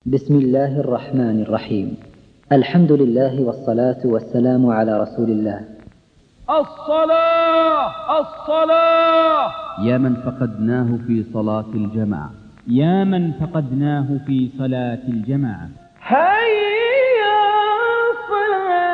بسم الله الرحمن الرحيم. الحمد لله والصلاة والسلام على رسول الله. الصلاة الصلاة. يا من فقدناه في صلاة الجماعة، يا من فقدناه في صلاة الجماعة. هيا الصلاة.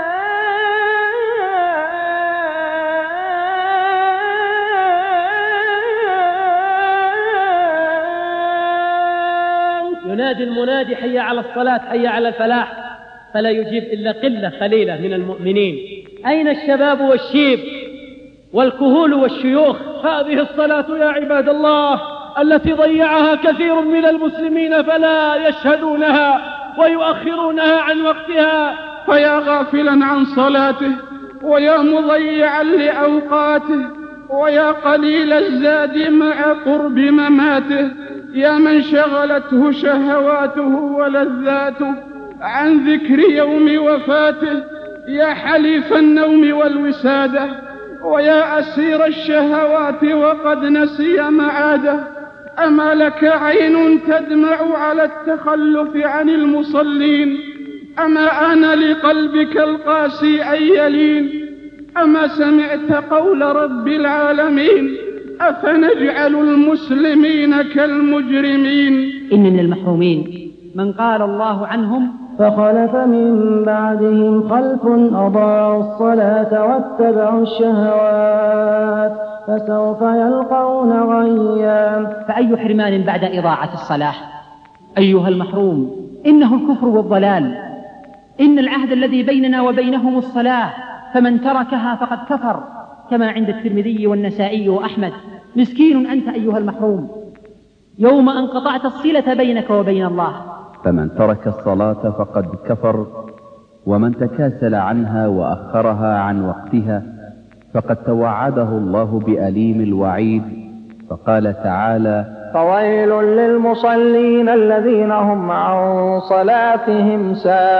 ينادي المنادي حي على الصلاة حي على الفلاح، فلا يجيب إلا قلة قليلة من المؤمنين. أين الشباب والشيب والكهول والشيوخ؟ هذه الصلاة يا عباد الله التي ضيعها كثير من المسلمين فلا يشهدونها ويؤخرونها عن وقتها. فيا غافلا عن صلاته، ويا مضيعا لأوقاته، ويا قليل الزاد مع قرب مماته، يا من شغلته شهواته ولذاته عن ذكر يوم وفاته، يا حليف النوم والوسادة، ويا أسير الشهوات وقد نسي معاده. أما لك عين تدمع على التخلف عن المصلين؟ أما آن لقلبك القاسي أن يلين؟ أما سمعت قول رب العالمين أفنجعل المسلمين كالمجرمين؟ إن من المحرومين من قال الله عنهم فخلف من بعدهم خلف أضاعوا الصلاة واتبعوا الشهوات فسوف يلقون غيا. فأي حرمان بعد إضاعة الصلاة؟ أيها المحروم، إنه الكفر والضلال. إن العهد الذي بيننا وبينهم الصلاة، فمن تركها فقد كفر، كما عند الترمذي والنسائي وأحمد. مسكين أنت أيها المحروم يوم أن قطعت الصلة بينك وبين الله. فمن ترك الصلاة فقد كفر، ومن تكاسل عنها وأخرها عن وقتها فقد توعده الله بأليم الوعيد. فقال تعالى: فويل للمصلين الذين هم عن صلاتهم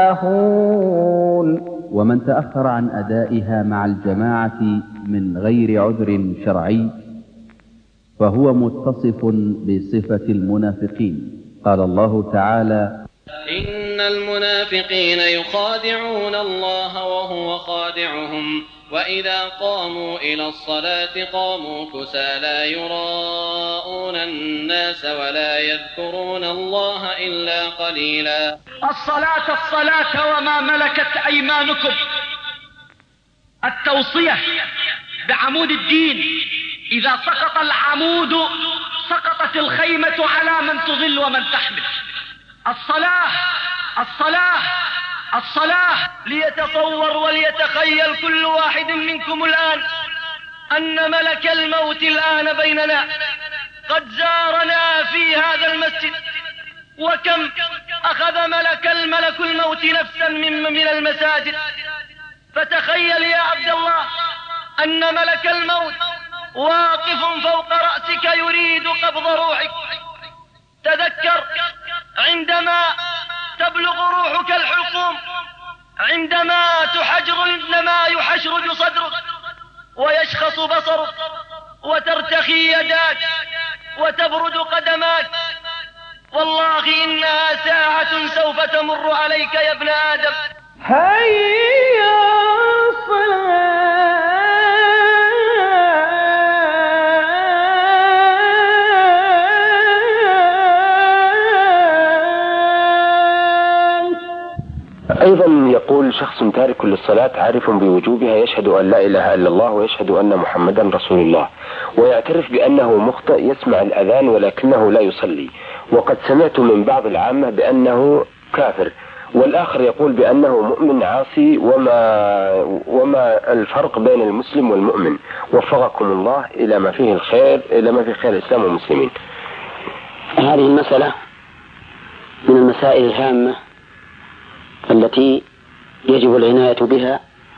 ساهون. ومن تأخر عن أدائها مع الجماعة من غير عذر شرعي فهو متصف بصفة المنافقين. قال الله تعالى: إن المنافقين يخادعون الله وهو خادعهم وإذا قاموا إلى الصلاة قاموا كسالى يراءون الناس ولا يذكرون الله إلا قليلا. الصلاة الصلاة وما ملكت أيمانكم. التوصية بعمود الدين، إذا سقط العمود سقطت الخيمة على من تظل ومن تحمل. الصلاة الصلاة الصلاة. ليتصور وليتخيل كل واحد منكم الآن أن ملك الموت الآن بيننا قد زارنا في هذا المسجد. وكم أخذ ملك الموت نفسا من المساجد. فتخيل يا عبد الله أن ملك الموت واقف فوق رأسك يريد قبض روحك. تذكر عندما تبلغ روحك الحلقوم، عندما يحشرج صدرك ويشخص بصرك وترتخي يداك وتبرد قدماك. والله إنها ساعة سوف تمر عليك يا ابن آدم. هيا الصلاة. أيضا يقول شخص تارك للصلاة عارف بوجوبها، يشهد أن لا إله إلا الله ويشهد أن محمدا رسول الله، ويعترف بأنه مخطئ، يسمع الأذان ولكنه لا يصلي، وقد سمعت من بعض العامة بأنه كافر، والآخر يقول بأنه مؤمن عاصي. وما الفرق بين المسلم والمؤمن؟ وفقكم الله إلى ما فيه الخير، إلى ما فيه خير الإسلام والمسلمين. هذه المسألة من المسائل الهامة التي يجب العناية بها،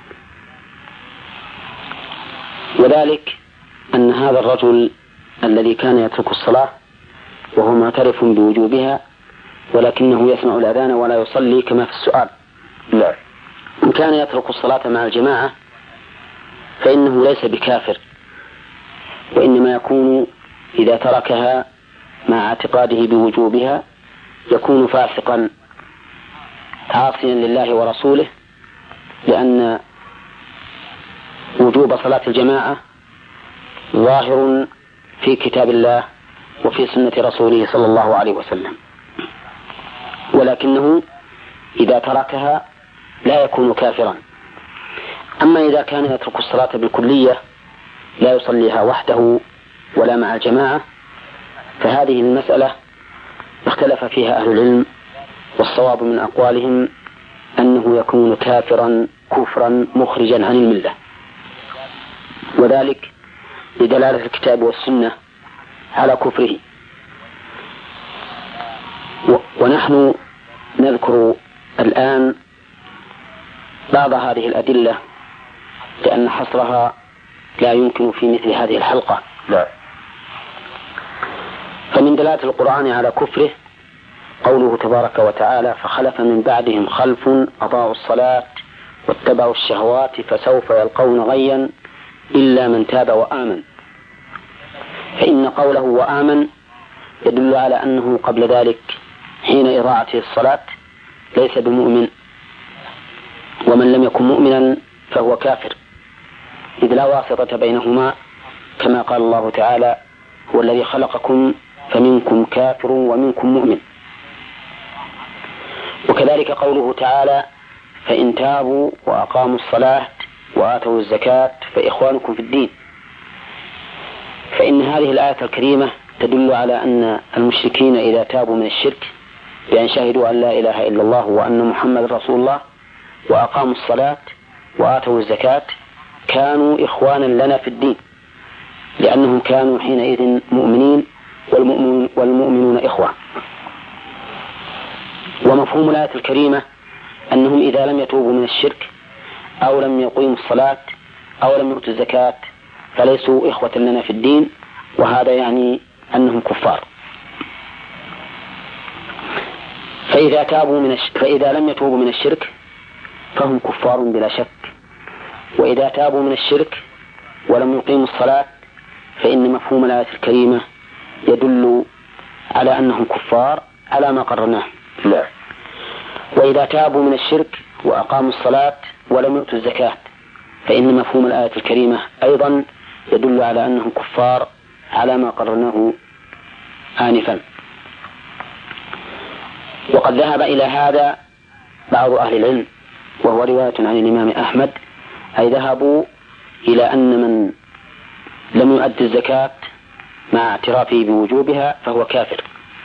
وذلك أن هذا الرجل الذي كان يترك الصلاة وهو معترف بوجوبها ولكنه يسمع الأذان ولا يصلي كما في السؤال، لا، إن كان يترك الصلاة مع الجماعة فإنه ليس بكافر، وإنما يكون إذا تركها مع اعتقاده بوجوبها يكون فاسقا عاصيا لله ورسوله، لأن وجوب صلاة الجماعة ظاهر في كتاب الله وفي سنة رسوله صلى الله عليه وسلم، ولكنه إذا تركها لا يكون كافرا. أما إذا كان يترك الصلاة بالكلية لا يصليها وحده ولا مع الجماعة، فهذه المسألة اختلف فيها أهل العلم، والصواب من أقوالهم أنه يكون كافرا كفرا مخرجا عن الملة، وذلك لدلالة الكتاب والسنة على كفره. ونحن نذكر الآن بعض هذه الأدلة لأن حصرها لا يمكن في مثل هذه الحلقة. لا. فمن دلالة القرآن على كفره قوله تبارك وتعالى: فخلف من بعدهم خلف أضاعوا الصلاة واتبعوا الشهوات فسوف يلقون غيا إلا من تاب وآمن. فإن قوله وآمن يدل على أنه قبل ذلك حين إضاعته الصلاة ليس بمؤمن، ومن لم يكن مؤمنا فهو كافر، إذ لا واسطة بينهما، كما قال الله تعالى: هو الذي خلقكم فمنكم كافر ومنكم مؤمن. وكذلك قوله تعالى: فإن تابوا وأقاموا الصلاة وآتوا الزكاة فإخوانكم في الدين. فإن هذه الآية الكريمة تدل على أن المشركين إذا تابوا من الشرك بأن شهدوا أن لا إله إلا الله وأن محمد رسول الله وأقاموا الصلاة وآتوا الزكاة كانوا إخوانا لنا في الدين، لأنهم كانوا حينئذ مؤمنين والمؤمنون إخوة. ومفهوم الآية الكريمة أنهم إذا لم يتوبوا من الشرك أو لم يقيموا الصلاة أو لم يؤتوا الزكاة فليسوا إخوة لنا في الدين، وهذا يعني أنهم كفار. فإذا لم يتوبوا من الشرك فهم كفار بلا شك، وإذا تابوا من الشرك ولم يقيموا الصلاة فإن مفهوم الآية الكريمة يدل على أنهم كفار على ما قررناه. لا. وإذا تابوا من الشرك وأقاموا الصلاة ولم يؤتوا الزكاة فإن مفهوم الآية الكريمة أيضا يدل على أنهم كفار على ما قررناه آنفا. وقد ذهب إلى هذا بعض أهل العلم، وهو رواية عن الإمام أحمد، أي ذهبوا إلى أن من لم يؤدي الزكاة مع اعترافه بوجوبها فهو كافر.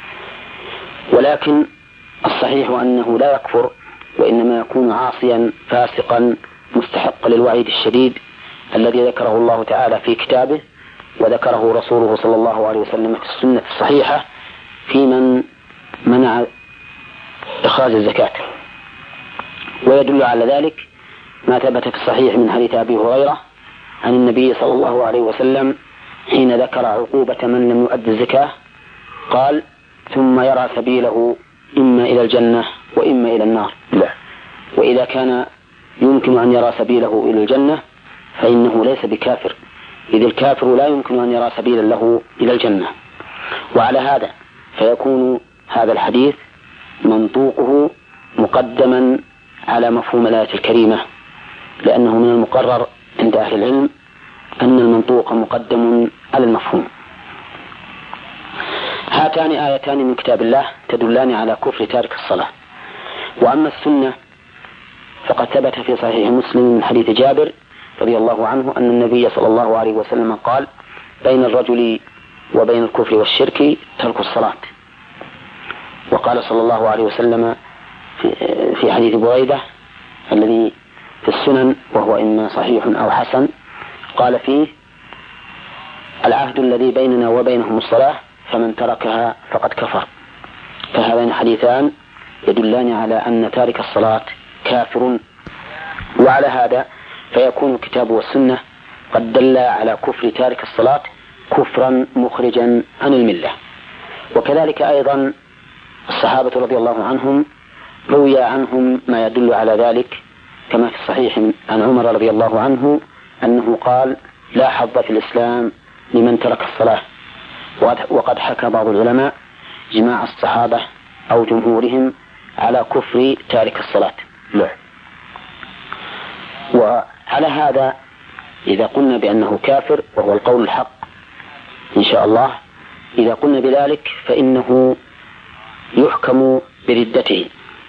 ولكن الصحيح أنه لا يكفر، وإنما يكون عاصيا فاسقا مستحقا للوعيد الشديد الذي ذكره الله تعالى في كتابه وذكره رسوله صلى الله عليه وسلم في السنة الصحيحة في من منع إخراج الزكاة. ويدل على ذلك ما ثبت في الصحيح من حديث أبي هريرة عن النبي صلى الله عليه وسلم حين ذكر عقوبة من لم يؤد الزكاة قال: ثم يرى سبيله إما إلى الجنة وإما إلى النار. لا. وإذا كان يمكن أن يرى سبيله إلى الجنة فإنه ليس بكافر، إذ الكافر لا يمكن أن يرى سبيلا له إلى الجنة. وعلى هذا فيكون هذا الحديث منطوقه مقدما على مفهوم الآية الكريمة، لأنه من المقرر عند أهل العلم أن المنطوق مقدم على المفهوم. هاتان آيتان من كتاب الله تدلان على كفر تارك الصلاة. وأما السنة فقد ثبت في صحيح مسلم من حديث جابر رضي الله عنه أن النبي صلى الله عليه وسلم قال: بين الرجل وبين الكفر والشرك ترك الصلاة. وقال صلى الله عليه وسلم في حديث بريدة الذي في السنن وهو إما صحيح أو حسن، قال فيه: العهد الذي بيننا وبينهم الصلاة فمن تركها فقد كفر. فهذان حديثان يدلان على أن تارك الصلاة كافر. وعلى هذا فيكون الكتاب والسنة قد دل على كفر تارك الصلاة كفرا مخرجا عن الملة. وكذلك أيضا الصحابة رضي الله عنهم روي عنهم ما يدل على ذلك، كما في الصحيح عن عمر رضي الله عنه أنه قال: لا حظ في الإسلام لمن ترك الصلاة. وقد حكى بعض العلماء جماع الصحابة أو جمهورهم على كفر تارك الصلاة. وعلى هذا إذا قلنا بأنه كافر وهو القول الحق إن شاء الله، إذا قلنا بذلك فإنه يحكم بردته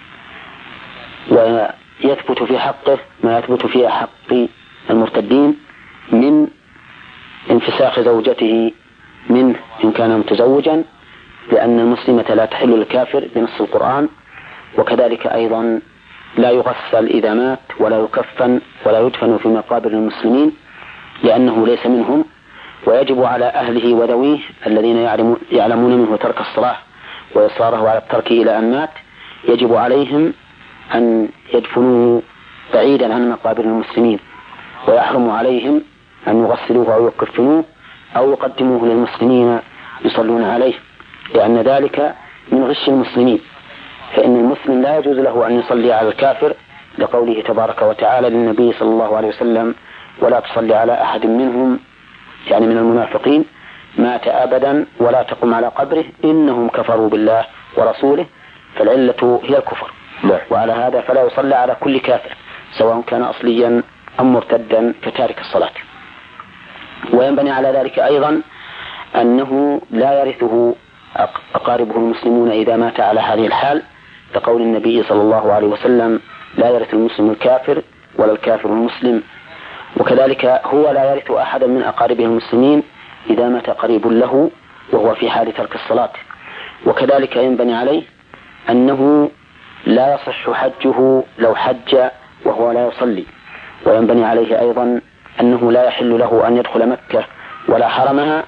ويثبت في حقه ما يثبت في حق المرتدين من انفساخ زوجته منه إن كان متزوجا، لأن المسلمة لا تحل للكافر بنص القرآن، وكذلك أيضا لا يغسل إذا مات ولا يكفن ولا يدفن في مقابر المسلمين لأنه ليس منهم. ويجب على أهله وذويه الذين يعلمون منه ترك الصلاة وإصراره على الترك إلى أن مات، يجب عليهم أن يدفنوه بعيدا عن مقابر المسلمين، ويحرم عليهم أن يغسلوه أو يكفنوه أو يقدموه للمسلمين يصلون عليه، لأن ذلك من غش المسلمين، فإن المسلم لا يجوز له أن يصلي على الكافر لقوله تبارك وتعالى للنبي صلى الله عليه وسلم: ولا تصلي على أحد منهم، يعني من المنافقين، مات أبدا ولا تقم على قبره إنهم كفروا بالله ورسوله، فالعلة هي الكفر. وعلى هذا فلا يصلى على كل كافر سواء كان أصليا أم مرتدا كتارك الصلاة. وينبني على ذلك أيضا أنه لا يرثه أقاربه المسلمون إذا مات على هذه الحال، لقول النبي صلى الله عليه وسلم: لا يرث المسلم الكافر ولا الكافر المسلم. وكذلك هو لا يرث أحدا من أقاربه المسلمين إذا مات قريب له وهو في حال ترك الصلاة. وكذلك ينبني عليه أنه لا يصح حجه لو حج وهو لا يصلي. وينبني عليه أيضا أنه لا يحل له أن يدخل مكة ولا حرمها،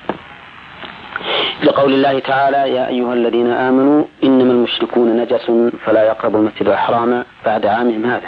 لقول الله تعالى: يا أيها الذين آمنوا إنما المشركون نجس فلا يقربوا المسجد الحرام بعد عامهم هذا.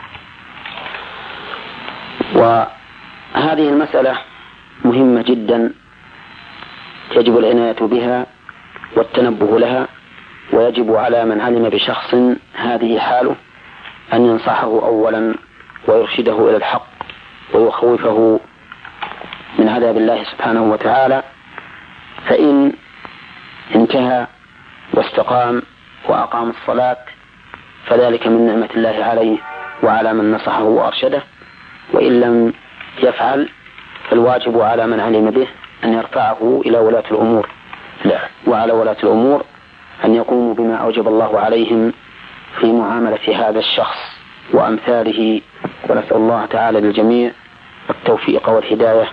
وهذه المسألة مهمة جدا يجب العناية بها والتنبه لها، ويجب على من علم بشخص هذه حاله أن ينصحه أولا ويرشده إلى الحق ويخوفه من عذاب الله سبحانه وتعالى، فإن انتهى واستقام وأقام الصلاة فذلك من نعمة الله عليه وعلى من نصحه وأرشده، وإن لم يفعل فالواجب على من علم به أن يرفعه إلى ولاة الأمور، وعلى ولاة الأمور أن يقوموا بما أوجب الله عليهم في معاملة هذا الشخص وأمثاله. ونسأل الله تعالى للجميع التوفيق والهداية.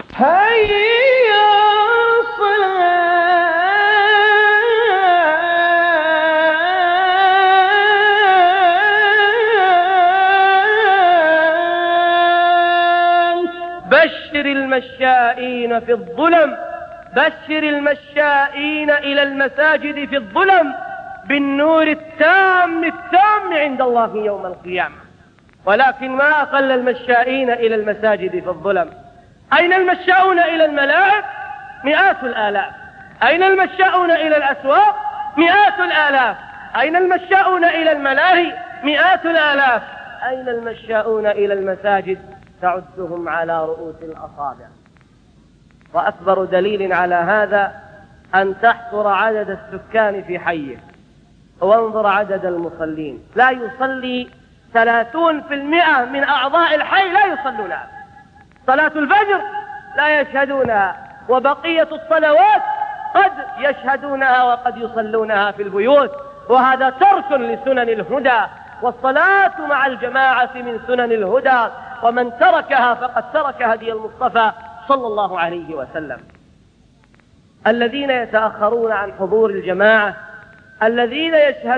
بشر المشائين في الظلم، بشر المشائين إلى المساجد في الظلم بالنور التام عند الله يوم القيامة. ولكن ما أقل المشائين إلى المساجد في الظلم. أين المشاؤون إلى الملاعب؟ مئات الآلاف. أين المشاؤون إلى الأسواق؟ مئات الآلاف. أين المشاؤون إلى الملاهي؟ مئات الآلاف. أين المشاؤون إلى المساجد؟ تعدهم على رؤوس الأصابع. وأكبر دليل على هذا أن تحصر عدد السكان في حيه وانظر عدد المصلين. لا يصلي 30% من أعضاء الحي لا يصلونها. صلاة الفجر لا يشهدونها، وبقية الصلوات قد يشهدونها وقد يصلونها في البيوت، وهذا ترك لسنن الهدى، والصلاة مع الجماعة من سنن الهدى، ومن تركها فقد ترك هدي المصطفى صلى الله عليه وسلم. الذين يتأخرون عن حضور الجماعة، الذين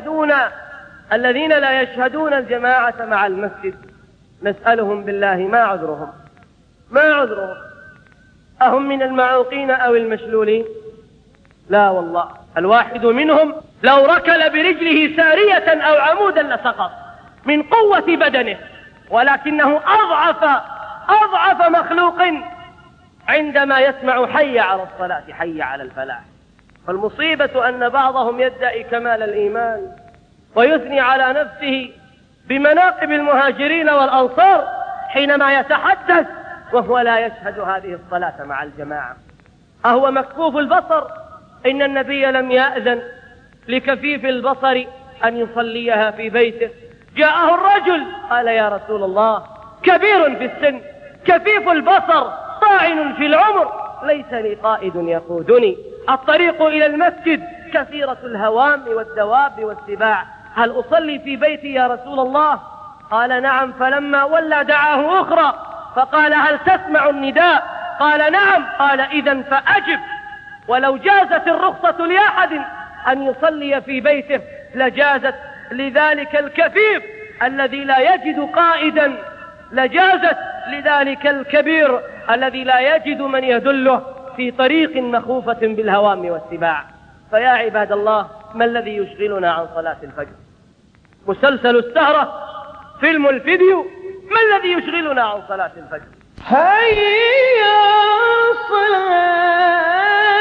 لا يشهدون الجماعة مع المسجد، نسألهم بالله ما عذرهم؟ ما عذرهم؟ أهم من المعوقين أو المشلولين؟ لا والله، الواحد منهم لو ركل برجله سارية أو عمودا لسقط من قوة بدنه، ولكنه أضعف مخلوق عندما يسمع حي على الصلاة حي على الفلاح. فالمصيبة أن بعضهم يدعي كمال الإيمان ويثني على نفسه بمناقب المهاجرين والأنصار حينما يتحدث وهو لا يشهد هذه الصلاة مع الجماعة. أهو مكفوف البصر؟ إن النبي لم يأذن لكفيف البصر أن يصليها في بيته. جاءه الرجل قال يا رسول الله كبير في السن كفيف البصر طاعن في العمر ليس لي قائد يقودني، الطريق إلى المسجد كثيرة الهوام والدواب والسباع، هل أصلي في بيتي يا رسول الله؟ قال نعم. فلما ولى دعاه أخرى فقال هل تسمع النداء؟ قال نعم. قال إذن فأجب. ولو جازت الرخصة لأحد أن يصلي في بيته لجازت لذلك الكفيف الذي لا يجد قائدا، لجازت لذلك الكبير الذي لا يجد من يدله في طريق مخوفة بالهوام والسباع. فيا عباد الله، ما الذي يشغلنا عن صلاة الفجر؟ مسلسل السهرة، فيلم الفيديو، ما الذي يشغلنا عن صلاة الفجر؟ هيا الصلاة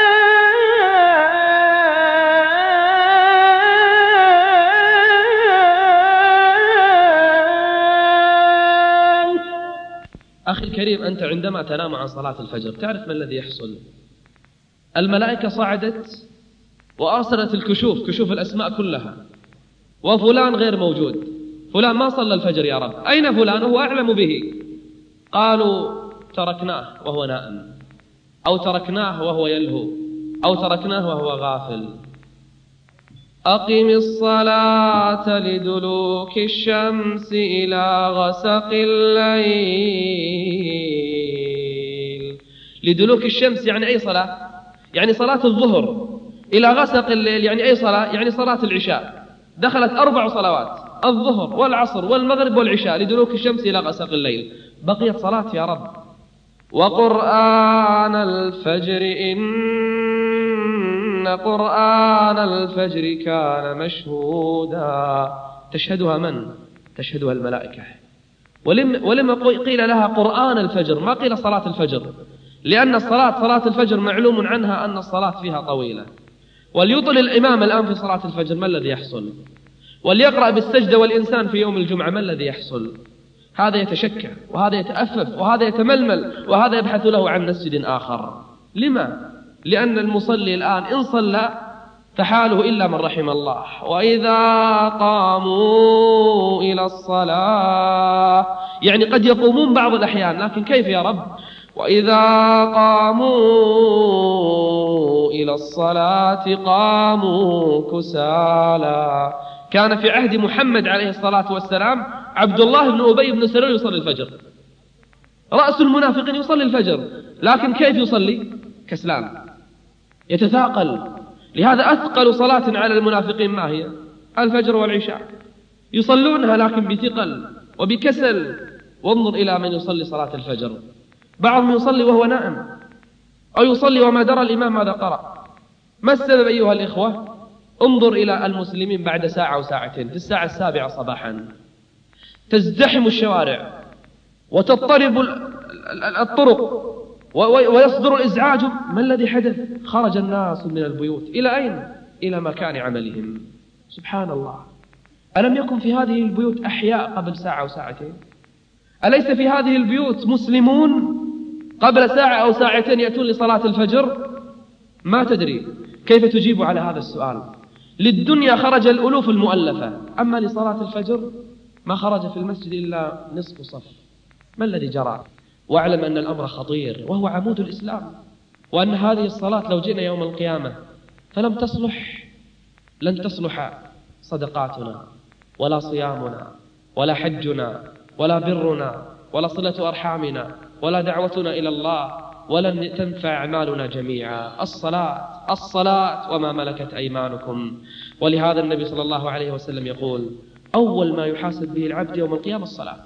أخي الكريم، أنت عندما تنام عن صلاة الفجر تعرف ما الذي يحصل؟ الملائكة صعدت وأرسلت الكشوف، كشوف الأسماء كلها، وفلان غير موجود، فلان ما صلى الفجر يا رب، أين فلان؟ هو أعلم به. قالوا تركناه وهو نائم، أو تركناه وهو يلهو، أو تركناه وهو غافل. أقم الصلاة لدلوك الشمس إلى غسق الليل. لدلوك الشمس يعني أي صلاة؟ يعني صلاة الظهر. إلى غسق الليل يعني أي صلاة؟ يعني صلاة العشاء. دخلت 4 صلوات، الظهر والعصر والمغرب والعشاء، لدلوك الشمس إلى غسق الليل. بقيت صلاة يا رب. وقرآن الفجر إن قرآن الفجر كان مشهودا. تشهدها من؟ تشهدها الملائكة. ولما قيل لها قرآن الفجر ما قيل صلاة الفجر؟ لأن صلاة الفجر معلوم عنها أن الصلاة فيها طويلة. وليطل الإمام الآن في صلاة الفجر ما الذي يحصل؟ وليقرأ بالسجدة والإنسان في يوم الجمعة ما الذي يحصل؟ هذا يتشكى، وهذا يتأفف، وهذا يتململ، وهذا يبحث له عن مسجد آخر. لما؟ لأن المصلي الآن إن صلى فحاله إلا من رحم الله. وإذا قاموا إلى الصلاة، يعني قد يقومون بعض الأحيان، لكن كيف يا رب؟ وإذا قاموا إلى الصلاة قاموا كسالى. كان في عهد محمد عليه الصلاة والسلام عبد الله بن أبي بن سلول يصلي الفجر، رأس المنافقين يصلي الفجر، لكن كيف يصلي؟ كسلان، يتثاقل. لهذا أثقل صلاة على المنافقين ما هي؟ الفجر والعشاء. يصلونها لكن بثقل وبكسل. وانظر إلى من يصلي صلاة الفجر، بعضهم يصلي وهو نائم، أو يصلي وما درى الإمام ماذا قرأ. ما السبب أيها الإخوة؟ انظر إلى المسلمين بعد ساعة وساعتين، في الساعة 7 صباحا تزدحم الشوارع وتضطرب الطرق ويصدر الإزعاج. ما الذي حدث؟ خرج الناس من البيوت إلى أين؟ إلى مكان عملهم. سبحان الله، ألم يكن في هذه البيوت أحياء قبل ساعة وساعتين؟ أليس في هذه البيوت مسلمون قبل ساعة أو ساعتين يأتون لصلاة الفجر؟ ما تدري كيف تجيب على هذا السؤال. للدنيا خرج الألوف المؤلفة، أما لصلاة الفجر ما خرج في المسجد إلا نصف صف. ما الذي جرى؟ واعلم أن الأمر خطير، وهو عمود الإسلام، وأن هذه الصلاة لو جئنا يوم القيامة فلم تصلح، لن تصلح صدقاتنا ولا صيامنا ولا حجنا ولا برنا ولا صلة أرحامنا ولا دعوتنا إلى الله، ولن تنفع أعمالنا جميعا. الصلاة وما ملكت أيمانكم. ولهذا النبي صلى الله عليه وسلم يقول أول ما يحاسب به العبد يوم القيامة الصلاة.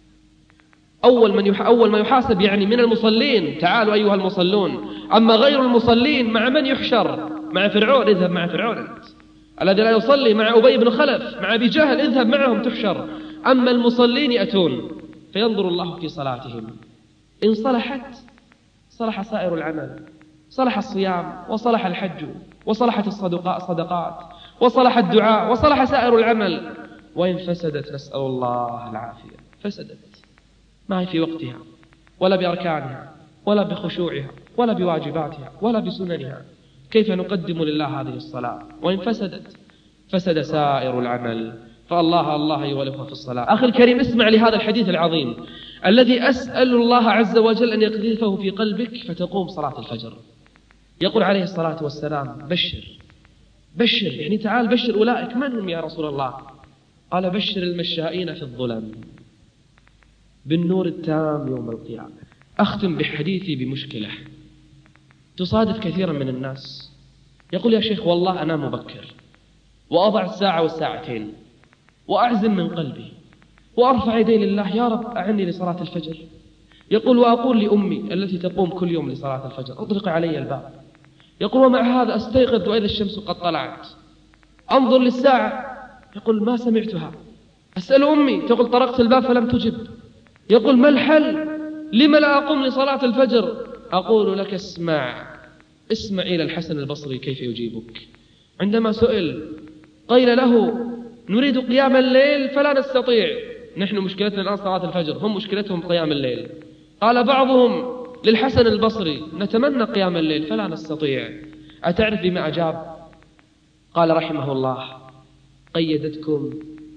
أول ما يحاسب يعني من المصلين. تعالوا أيها المصلون. أما غير المصلين مع من يحشر؟ مع فرعون. اذهب مع فرعون أنت. الذي لا يصلي مع أبي بن خلف، مع أبي جهل، اذهب معهم تحشر. أما المصلين يأتون فينظر الله في صلاتهم، إن صلحت صلح سائر العمل، صلح الصيام وصلح الحج وصلحت الصدقات وصلح الدعاء وصلح سائر العمل. وإن فسدت نسأل الله العافية، فسدت، ما هي في وقتها ولا بأركانها ولا بخشوعها ولا بواجباتها ولا بسننها. كيف نقدم لله هذه الصلاة وإن فسدت؟ فسد سائر العمل. فالله الله أيها الأخوة في الصلاة. أخي الكريم، اسمع لهذا الحديث العظيم الذي أسأل الله عز وجل أن يقذفه في قلبك فتقوم صلاة الفجر. يقول عليه الصلاة والسلام: بشر، يعني تعال بشر أولئك. من هم يا رسول الله؟ قال: بشر المشائين في الظلم بالنور التام يوم القيامة. أختم بحديثي بمشكلة تصادف كثيرا من الناس. يقول: يا شيخ والله أنا مبكر وأضع الساعة والساعتين وأعزم من قلبي وأرفع يدي لله: يا رب أعني لصلاة الفجر. يقول: وأقول لأمي التي تقوم كل يوم لصلاة الفجر: أطلق علي الباب. يقول: ومع هذا أستيقظ وإذا الشمس قد طلعت، أنظر للساعة، يقول: ما سمعتها. أسأل أمي، تقول: طرقت الباب فلم تجب. يقول: ما الحل؟ لما لا أقوم لصلاة الفجر؟ أقول لك: اسمع إلى الحسن البصري كيف يجيبك. عندما سئل قيل له: نريد قيام الليل فلا نستطيع، نحن مشكلتنا الآن صلاة الفجر، هم مشكلتهم قيام الليل. قال بعضهم للحسن البصري: نتمنى قيام الليل فلا نستطيع. أتعرف بما أجاب؟ قال رحمه الله: قيدتكم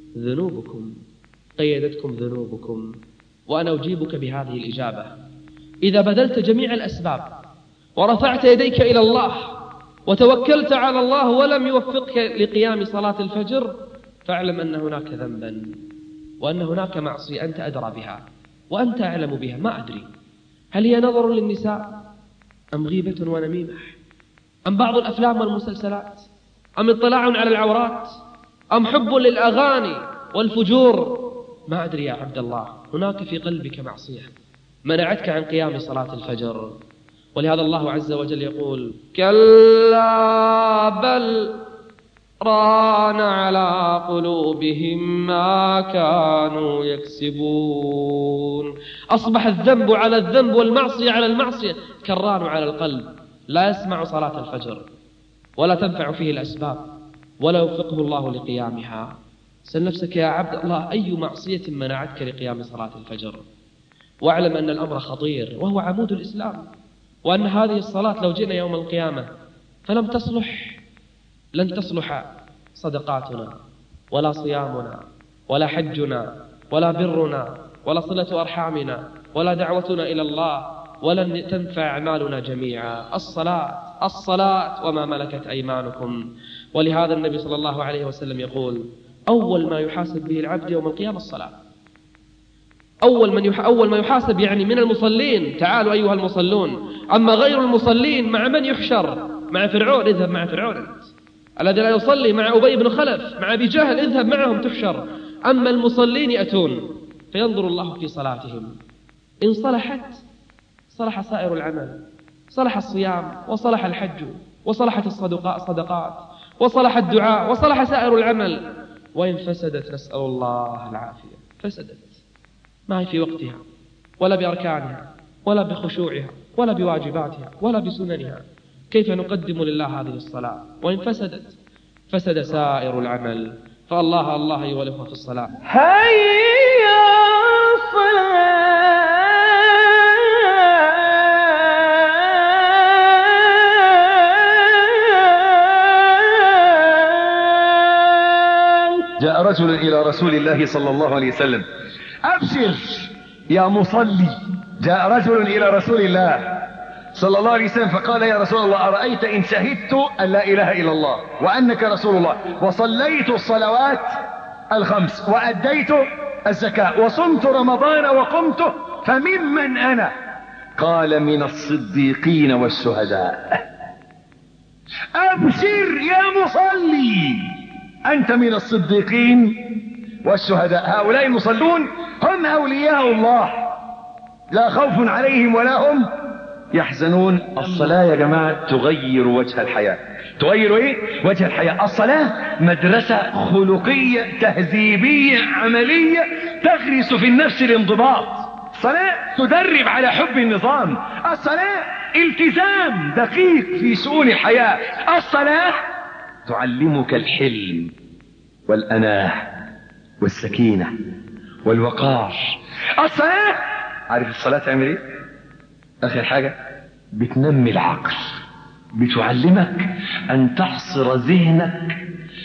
ذنوبكم. وأنا أجيبك بهذه الإجابة: إذا بذلت جميع الأسباب ورفعت يديك إلى الله وتوكلت على الله ولم يوفقك لقيام صلاة الفجر، فاعلم أن هناك ذنبا وأن هناك معصية أنت أدرى بها وأنت أعلم بها. ما أدري هل هي نظر للنساء أم غيبة ونميمة أم بعض الأفلام والمسلسلات أم اطلاع على العورات أم حب للأغاني والفجور. ما أدري يا عبد الله، هناك في قلبك معصية منعتك عن قيام صلاة الفجر. ولهذا الله عز وجل يقول: كلا بل ران على قلوبهم ما كانوا يكسبون. أصبح الذنب على الذنب والمعصية على المعصية كالران على القلب، لا يسمع صلاة الفجر ولا تنفع فيه الأسباب ولا يوفقه الله لقيامها. سل نفسك يا عبد الله، أي معصية منعتك لقيام صلاة الفجر؟ واعلم أن الأمر خطير وهو عمود الإسلام، وأن هذه الصلاة لو جئنا يوم القيامة فلم تصلح لن تصلح صدقاتنا ولا صيامنا ولا حجنا ولا برنا ولا صلة أرحامنا ولا دعوتنا إلى الله، ولن تنفع أعمالنا جميعا. الصلاة وما ملكت أيمانكم. ولهذا النبي صلى الله عليه وسلم يقول: أول ما يحاسب به العبد يوم القيامة الصلاة. أول ما يحاسب يعني من المصلين. تعالوا أيها المصلون. أما غير المصلين مع من يحشر؟ مع فرعون. اذهب مع فرعون أنت. الذي لا يصلي مع أبي بن خلف مع أبي جهل، اذهب معهم تحشر. أما المصلين يأتون فينظر الله في صلاتهم، إن صلحت صلح سائر العمل، صلح الصيام وصلح الحج وصلحت الصدقات وصلح الدعاء وصلح سائر العمل. وإن فسدت نسأل الله العافية، فسدت، ما هي في وقتها ولا بأركانها ولا بخشوعها ولا بواجباتها ولا بسننها. كيف نقدم لله هذه الصلاة؟ وإن فسدت فسد سائر العمل. فالله الله أيها الأخوة في الصلاة. هيا الصلاة جاء رجل إلى رسول الله صلى الله عليه وسلم: أبشر يا مصلي. جاء رجل إلى رسول الله صلى الله عليه وسلم فقال: يا رسول الله، أرأيت إن شهدت أن لا إله إلا الله وأنك رسول الله وصليت الصلوات الخمس وأديت الزكاة وصمت رمضان وقمته فممن أنا؟ قال: من الصديقين والشهداء. أبشر يا مصلي، أنت من الصديقين والشهداء. هؤلاء المصلون هم أولياء الله، لا خوف عليهم ولا هم يحزنون. الصلاة يا جماعة تغير وجه الحياة. تغير ايه؟ وجه الحياة. الصلاة مدرسة خلقية تهذيبية عملية تغرس في النفس الانضباط. الصلاة تدرب على حب النظام. الصلاة التزام دقيق في شؤون الحياة. الصلاة تعلمك الحلم والأناة والسكينة والوقار. الصلاة، عارف الصلاة تعمل ايه؟ آخر حاجة بتنمي العقل، بتعلمك أن تحصر ذهنك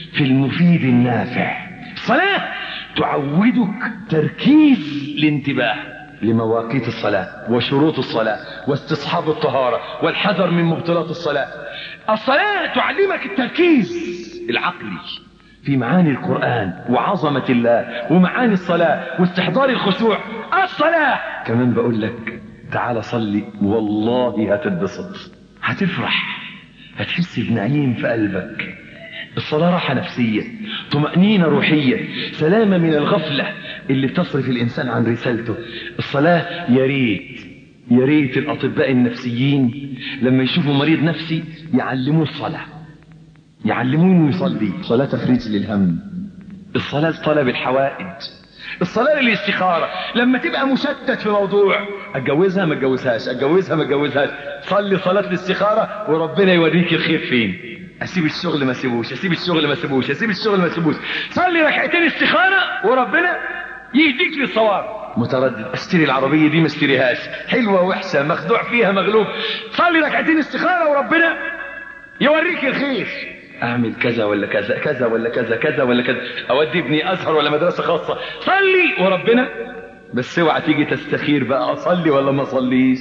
في المفيد النافع. الصلاة تعودك تركيز الانتباه لمواقيت الصلاة وشروط الصلاة واستصحاب الطهارة والحذر من مبطلات الصلاة. الصلاة تعلمك التركيز العقلي في معاني القرآن وعظمة الله ومعاني الصلاة واستحضار الخشوع. الصلاة كمان بقول لك تعال صلي والله هتتبسط، هتفرح، هتحس بنعيم في قلبك. الصلاة راحة نفسية، طمأنينة روحية، سلامة من الغفلة اللي بتصرف الإنسان عن رسالته. الصلاة يا ريت الأطباء النفسيين لما يشوفوا مريض نفسي يعلموه الصلاة، يعلموه انه يصلي. صلاة تفريج للهم، الصلاة طلب الحوائج، الصلاة للاستخارة. لما تبقى مشتت في موضوع اتجوزها ما اتجوزهاش، اتجوزها ما اتجوزهاش، صلي صلاة الاستخارة وربنا يوريك الخير فين. اسيب الشغل ما اسيبوش، اسيب الشغل ما اسيبوش، اسيب الشغل ما اسيبوش، صلي ركعتين استخارة وربنا يهديك للصواب. متردد اشتري العربية دي ما اشتريهاش، حلوة وحشة، مخدوع فيها مغلوب، صلي ركعتين استخارة وربنا يوريك الخير. اعمل كذا ولا كذا، كذا ولا كذا، كذا ولا كذا، اودي ابني ازهر ولا مدرسة خاصة، صلي وربنا. بس اوعى تيجي تستخير بقى اصلي ولا ما اصليش.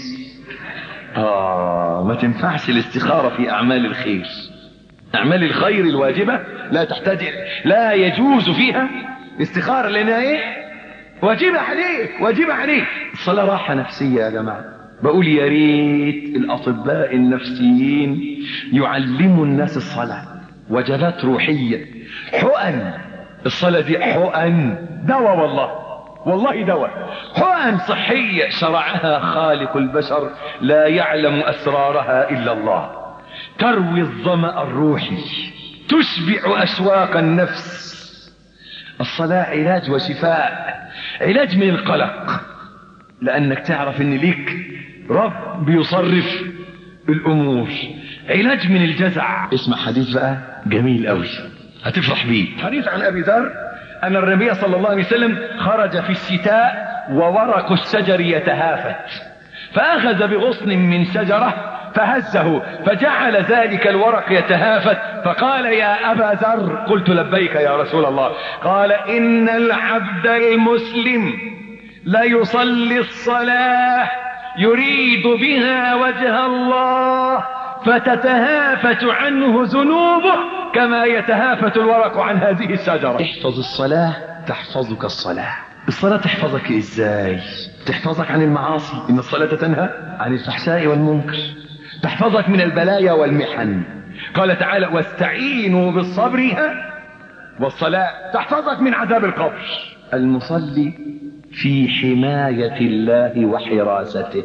ما تنفعش الاستخارة في اعمال الخير. اعمال الخير الواجبة لا تحتاج، لا يجوز فيها استخارة لانها ايه؟ واجبة عليك، واجبة عليك. الصلاة راحة نفسية يا جماعة. بقول يا ريت الاطباء النفسيين يعلموا الناس الصلاة، وجبات روحية، حقن. الصلاة دي حقن، دواء، والله دواء، حقن صحية شرعها خالق البشر لا يعلم أسرارها إلا الله. تروي الظمأ الروحي، تشبع أشواق النفس. الصلاة علاج وشفاء، علاج من القلق، لأنك تعرف أن ليك رب بيصرف الأمور. علاج من الجزع. اسمع حديث بقى جميل قوي هتفرح بيه. حديث عن أبي ذر أن النبي صلى الله عليه وسلم خرج في الشتاء وورق الشجر يتهافت، فأخذ بغصن من شجرة فهزه فجعل ذلك الورق يتهافت، فقال يا أبا ذر، قلت لبيك يا رسول الله. قال إن العبد المسلم لا يصلي الصلاة يريد بها وجه الله فتتهافت عنه ذنوبه كما يتهافت الورق عن هذه الشجرة. احفظ الصلاة تحفظك الصلاة. الصلاة تحفظك ازاي؟ تحفظك عن المعاصي، إن الصلاة تنهى عن الفحشاء والمنكر، تحفظك من البلايا والمحن. قال تعالى واستعينوا بالصبر والصلاة. تحفظك من عذاب القبر. المصلي في حماية الله وحراسته.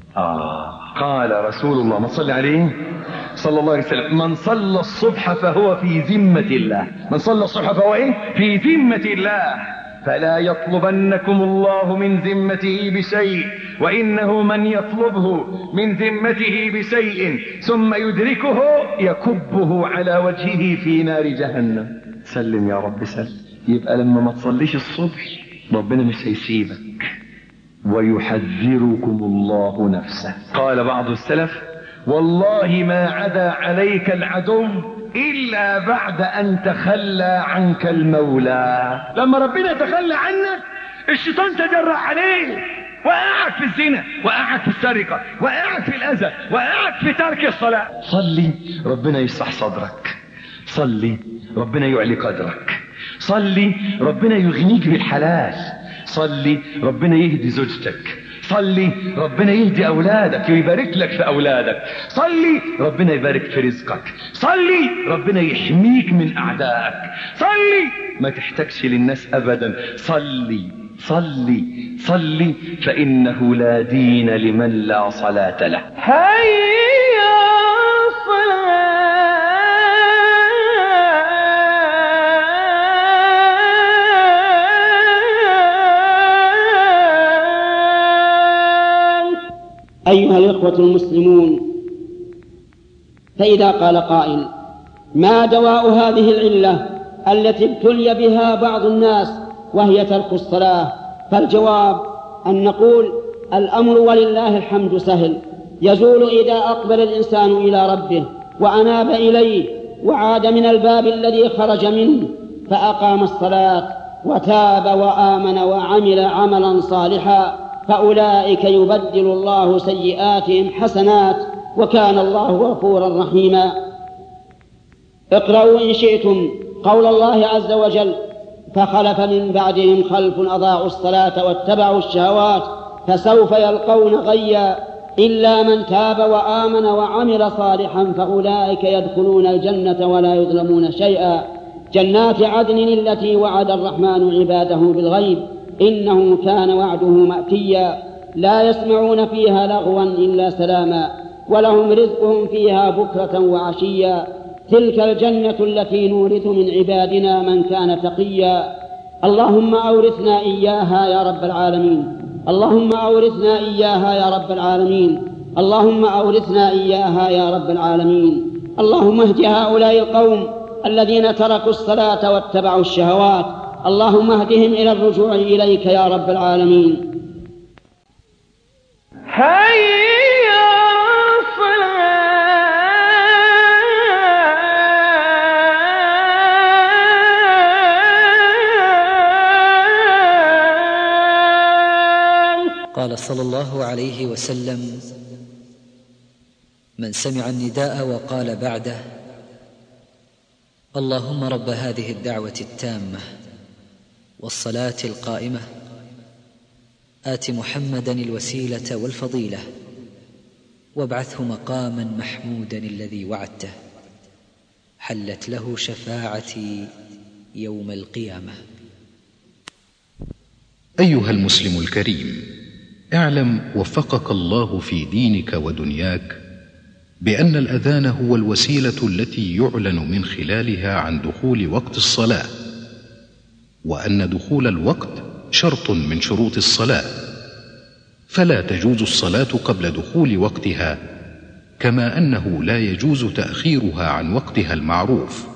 قال رسول الله ما صلى عليه صلى الله عليه وسلم من صلى الصبح فهو في ذمة الله. من صلى الصبح فهو ايه؟ في ذمة الله. فلا يطلبنكم الله من ذمته بشيء، وإنه من يطلبه من ذمته بشيء ثم يدركه يكبه على وجهه في نار جهنم. سلم يا رب سلم. يبقى لما ما تصليش الصبح ربنا مش هيسيبك، ويحذركم الله نفسه. قال بعض السلف والله ما عدا عليك العدو إلا بعد أن تخلى عنك المولى. لما ربنا تخلى عنك الشيطان تجرأ عليه، وقعك في الزنا، وقعك في السرقة، وقعك في الأذى، وقعك في ترك الصلاة. صلي ربنا يشرح صدرك، صلي ربنا يعلي قدرك، صلي ربنا يغنيك بالحلال، صلي ربنا يهدي زوجتك، صلي ربنا يهدي أولادك ويبارك لك في أولادك، صلي ربنا يبارك في رزقك، صلي ربنا يحميك من أعدائك، صلي ما تحتاجش للناس أبدا. صلي صلي صلي فإنه لا دين لمن لا صلاة له. هيا الصلاة أيها الإخوة المسلمون، فإذا قال قائل ما دواء هذه العلة التي ابتلي بها بعض الناس وهي ترك الصلاة؟ فالجواب أن نقول الأمر ولله الحمد سهل، يزول إذا أقبل الإنسان إلى ربه وأناب إليه وعاد من الباب الذي خرج منه فأقام الصلاة وتاب وآمن وعمل عملا صالحا فأولئك يبدل الله سيئاتهم حسنات وكان الله غفورا رحيما. اقرأوا إن شئتم قول الله عز وجل: فخلف من بعدهم خلف أضاعوا الصلاة واتبعوا الشهوات فسوف يلقون غيا إلا من تاب وآمن وعمل صالحا فأولئك يدخلون الجنة ولا يظلمون شيئا. جنات عدن التي وعد الرحمن عباده بالغيب إنه كان وعده مأتيا لا يسمعون فيها لغوا إلا سلاما ولهم رزقهم فيها بكرة وعشيا. تلك الجنة التي نورث من عبادنا من كان تقيا. اللهم أورثنا إياها يا رب العالمين. اللهم أورثنا إياها يا رب العالمين. اللهم أورثنا إياها يا رب العالمين. اللهم اهد هؤلاء القوم الذين تركوا الصلاة واتبعوا الشهوات. اللهم اهدهم إلى الرجوع إليك يا رب العالمين. هيا قال صلى الله عليه وسلم: من سمع النداء وقال بعده: اللهم رب هذه الدعوة التامة والصلاة القائمة آت محمدا الوسيلة والفضيلة وابعثه مقاما محمودا الذي وعدته، حلت له شفاعتي يوم القيامة. أيها المسلم الكريم، اعلم وفقك الله في دينك ودنياك بأن الأذان هو الوسيلة التي يعلن من خلالها عن دخول وقت الصلاة، وأن دخول الوقت شرط من شروط الصلاة، فلا تجوز الصلاة قبل دخول وقتها، كما أنه لا يجوز تأخيرها عن وقتها المعروف.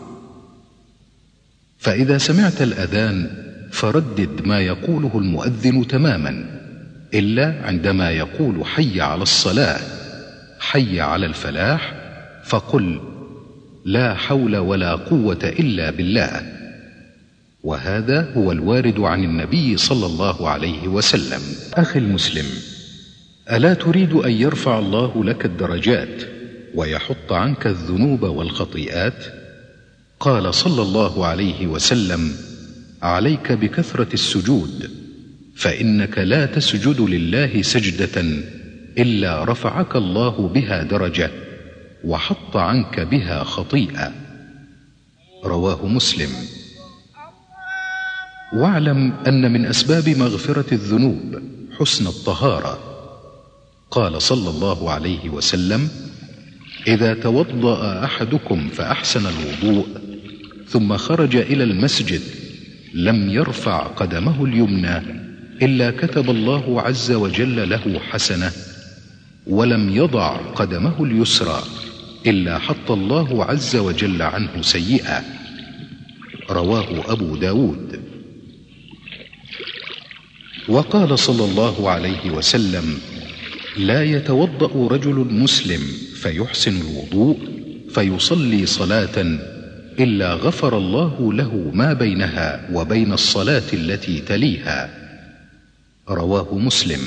فإذا سمعت الأذان فردد ما يقوله المؤذن تماما، إلا عندما يقول حي على الصلاة، حي على الفلاح، فقل لا حول ولا قوة إلا بالله. وهذا هو الوارد عن النبي صلى الله عليه وسلم. أخي المسلم، ألا تريد أن يرفع الله لك الدرجات ويحط عنك الذنوب والخطيئات؟ قال صلى الله عليه وسلم: عليك بكثرة السجود، فإنك لا تسجد لله سجدة إلا رفعك الله بها درجة وحط عنك بها خطيئة. رواه مسلم. واعلم أن من أسباب مغفرة الذنوب حسن الطهارة. قال صلى الله عليه وسلم: إذا توضأ أحدكم فأحسن الوضوء ثم خرج إلى المسجد لم يرفع قدمه اليمنى إلا كتب الله عز وجل له حسنة، ولم يضع قدمه اليسرى إلا حط الله عز وجل عنه سيئة. رواه أبو داود. وقال صلى الله عليه وسلم: لا يتوضأ رجل مسلم فيحسن الوضوء فيصلي صلاة إلا غفر الله له ما بينها وبين الصلاة التي تليها. رواه مسلم.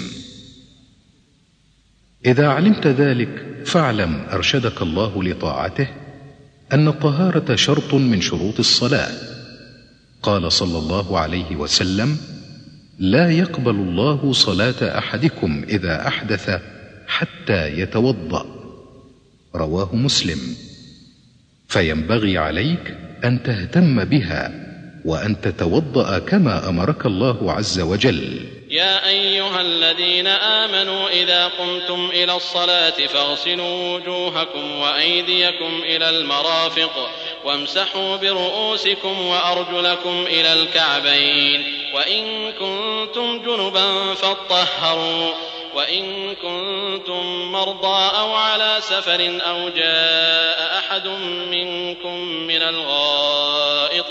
إذا علمت ذلك فاعلم أرشدك الله لطاعته أن الطهارة شرط من شروط الصلاة. قال صلى الله عليه وسلم: لا يقبل الله صلاة أحدكم إذا أحدث حتى يتوضأ. رواه مسلم. فينبغي عليك أن تهتم بها وأن تتوضأ كما أمرك الله عز وجل. يا أيها الذين آمنوا إذا قمتم إلى الصلاة فاغسلوا وجوهكم وأيديكم إلى المرافق وامسحوا برؤوسكم وأرجلكم إلى الكعبين، وإن كنتم جنبا فاطهروا، وإن كنتم مرضى أو على سفر أو جاء أحد منكم من الغائط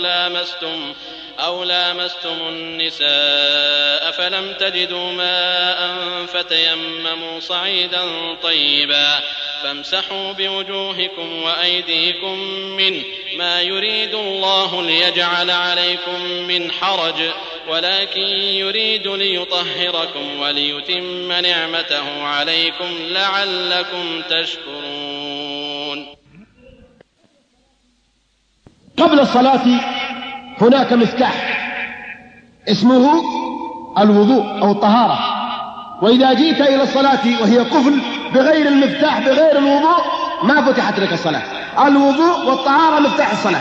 أو لامستم النساء فلم تجدوا ماء فتيمموا صعيدا طيبا فامسحوا بوجوهكم وأيديكم منه ما يريد الله ليجعل عليكم من حرج ولكن يريد ليطهركم وليتم نعمته عليكم لعلكم تشكرون. قبل الصلاة هناك مفتاح اسمه الوضوء أو الطهارة، وإذا جئت إلى الصلاة وهي قفل بغير المفتاح بغير الوضوء ما فتحت لك الصلاة. الوضوء والطهارة مفتاح الصلاة،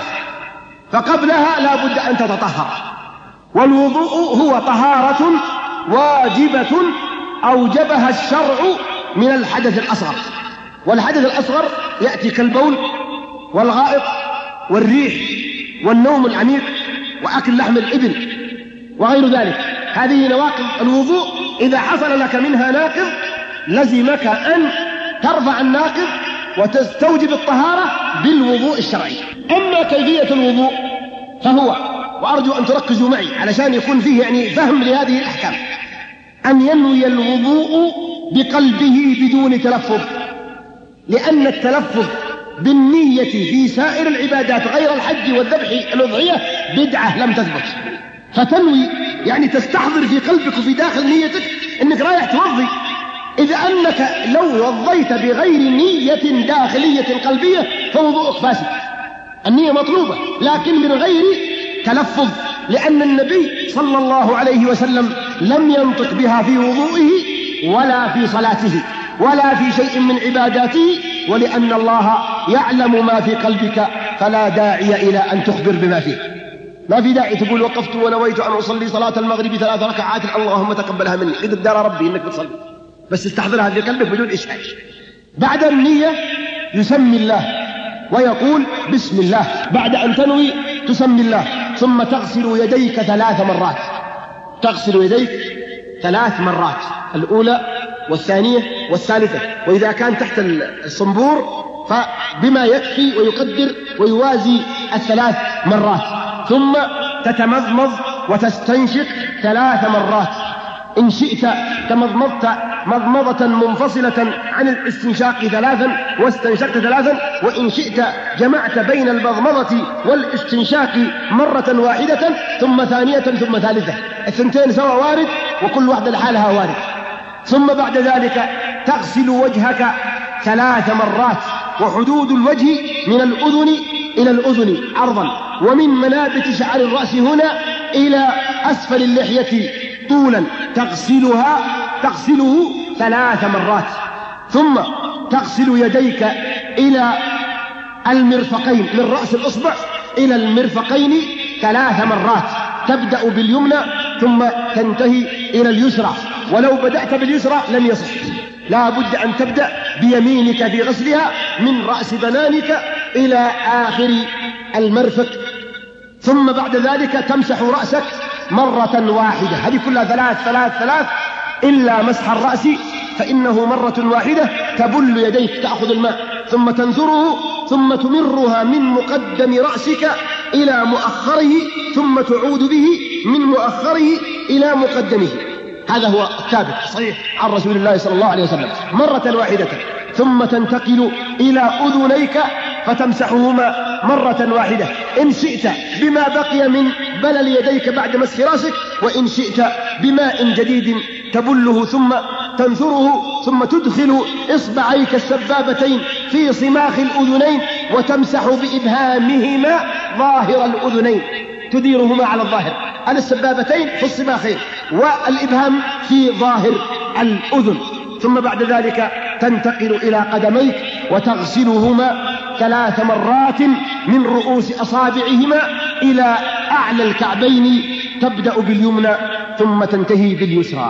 فقبلها لا بد أن تتطهر. والوضوء هو طهارة واجبة أوجبها الشرع من الحدث الأصغر، والحدث الأصغر يأتي كالبول والغائط والريح والنوم العميق وأكل لحم الإبل وغير ذلك. هذه نواقض الوضوء، إذا حصل لك منها ناقض لزمك أن ترفع الناقض وتستوجب الطهارة بالوضوء الشرعي. أما كيفية الوضوء فهو، وأرجو أن تركزوا معي علشان يكون فيه يعني فهم لهذه الأحكام، أن ينوي الوضوء بقلبه بدون تلفظ، لأن التلفظ بالنية في سائر العبادات غير الحج والذبح الأضحية بدعة لم تثبت. فتنوي يعني تستحضر في قلبك وفي داخل نيتك أنك رايح توضي، إذا أنك لو وضيت بغير نية داخلية قلبية فوضوءك فاسد. النية مطلوبة لكن من غير تلفظ، لأن النبي صلى الله عليه وسلم لم ينطق بها في وضوئه ولا في صلاته ولا في شيء من عباداته، ولأن الله يعلم ما في قلبك فلا داعي إلى أن تخبر بما فيه. ما في داعي تقول وقفت ونويت أن أصلي صلاة المغرب 3 ركعات اللهم تقبلها مني، قد دار ربي إنك بتصلي، بس استحضرها في قلبك بدون إشعاج. بعد النية يسمي الله ويقول بسم الله. بعد أن تنوي تسمي الله، ثم تغسل يديك 3 مرات. تغسل يديك 3 مرات، الأولى والثانية والثالثة، وإذا كان تحت الصنبور فبما يكفي ويقدر ويوازي 3 مرات. ثم تتمضمض وتستنشق 3 مرات. إن شئت تمضمضت مضمضة منفصلة عن الاستنشاق 3 واستنشقت 3، وإن شئت جمعت بين المضمضة والاستنشاق مرة واحدة ثم ثانية ثم ثالثة، الثنتين سوا وارد وكل واحدة لحالها وارد. ثم بعد ذلك تغسل وجهك 3 مرات، وحدود الوجه من الأذن إلى الأذن عرضا، ومن منابت شعر الرأس هنا إلى أسفل اللحية طولا، تغسله 3 مرات. ثم تغسل يديك إلى المرفقين، من رأس الأصبع إلى المرفقين 3 مرات، تبدأ باليمنى ثم تنتهي إلى اليسرى، ولو بدأت باليسرى لم يصح، لا بد أن تبدأ بيمينك في غسلها من رأس بنانك إلى آخر المرفق. ثم بعد ذلك تمسح رأسك مرة واحدة، هذه كلها 3 إلا مسح الرأس فإنه مرة واحدة. تبل يديك، تأخذ الماء ثم تنثره ثم تمرها من مقدم رأسك إلى مؤخره، ثم تعود به من مؤخره إلى مقدمه. هذا هو الثابت صحيح عن رسول الله صلى الله عليه وسلم، مرة واحدة. ثم تنتقل إلى أذنيك فتمسحهما مرة واحدة، إن شئت بما بقي من بلل يديك بعد مسح راسك، وإن شئت بماء جديد تبله ثم تنثره، ثم تدخل إصبعيك السبابتين في صماخ الأذنين وتمسح بإبهامهما ظاهر الأذنين، تديرهما على الظاهر، على السبابتين في الصماخين والإبهام في ظاهر الأذن. ثم بعد ذلك تنتقل إلى قدميك وتغسلهما 3 مرات من رؤوس أصابعهما إلى أعلى الكعبين، تبدأ باليمنى ثم تنتهي باليسرى.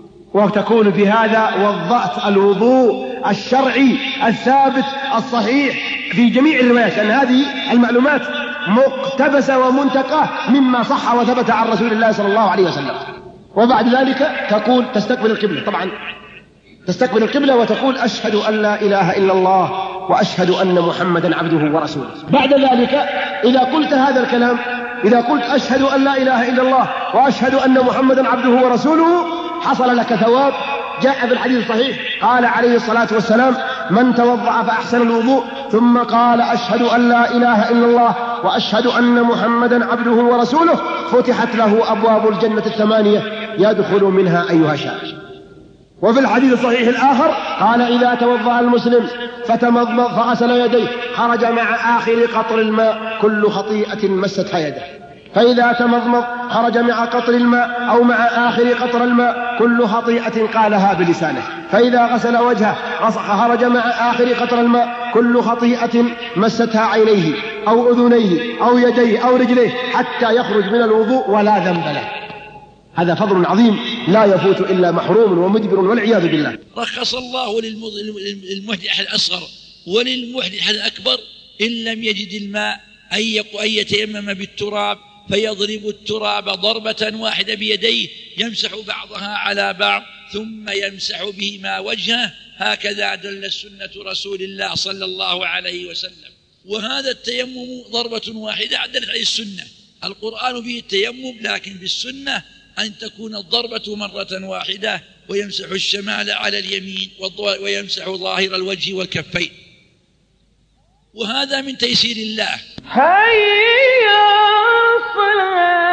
وتكون في هذا وضعت الوضوء الشرعي الثابت الصحيح في جميع الروايات، لأن هذه المعلومات مقتبسة ومنتقاه مما صح وثبت عن رسول الله صلى الله عليه وسلم. وبعد ذلك تقول تستقبل القبلة، طبعا تستقبل القبلة وتقول أشهد أن لا إله إلا الله وأشهد أن محمدا عبده ورسوله. بعد ذلك إذا قلت هذا الكلام، إذا قلت أشهد أن لا إله إلا الله وأشهد أن محمدا عبده ورسوله، حصل لك ثواب. جاء في الحديث الصحيح قال عليه الصلاة والسلام من توضأ فأحسن الوضوء ثم قال أشهد أن لا إله إلا الله وأشهد أن محمدا عبده ورسوله فتحت له أبواب الجنة 8 يدخل منها أيها شاء. وفي الحديث الصحيح الآخر قال إذا توضأ المسلم فتمضمض فغسل يديه خرج مع آخر قطر الماء كل خطيئة مستها يده. فإذا تمضمض خرج مع قطر الماء أو مع آخر قطر الماء كل خطيئة قالها بلسانه. فإذا غسل وجهه خرج مع آخر قطر الماء كل خطيئة مستها عينيه أو أذنيه أو يديه أو رجليه حتى يخرج من الوضوء ولا ذنب له. هذا فضل عظيم لا يفوت إلا محروم ومدبر والعياذ بالله. رخص الله للمحدث الأصغر وللمحدث الأكبر إن لم يجد الماء أن يتيمم بالتراب فيضرب التراب ضربة واحدة بيديه يمسح بعضها على بعض ثم يمسح بهما وجهه. هكذا دل السنة رسول الله صلى الله عليه وسلم. وهذا التيمم ضربة واحدة دلت عليه السنة. القرآن فيه التيمم لكن بالسنة أن تكون الضربة مرة واحدة ويمسح الشمال على اليمين ويمسح ظاهر الوجه والكفين. وهذا من تيسير الله. هيا الصلاة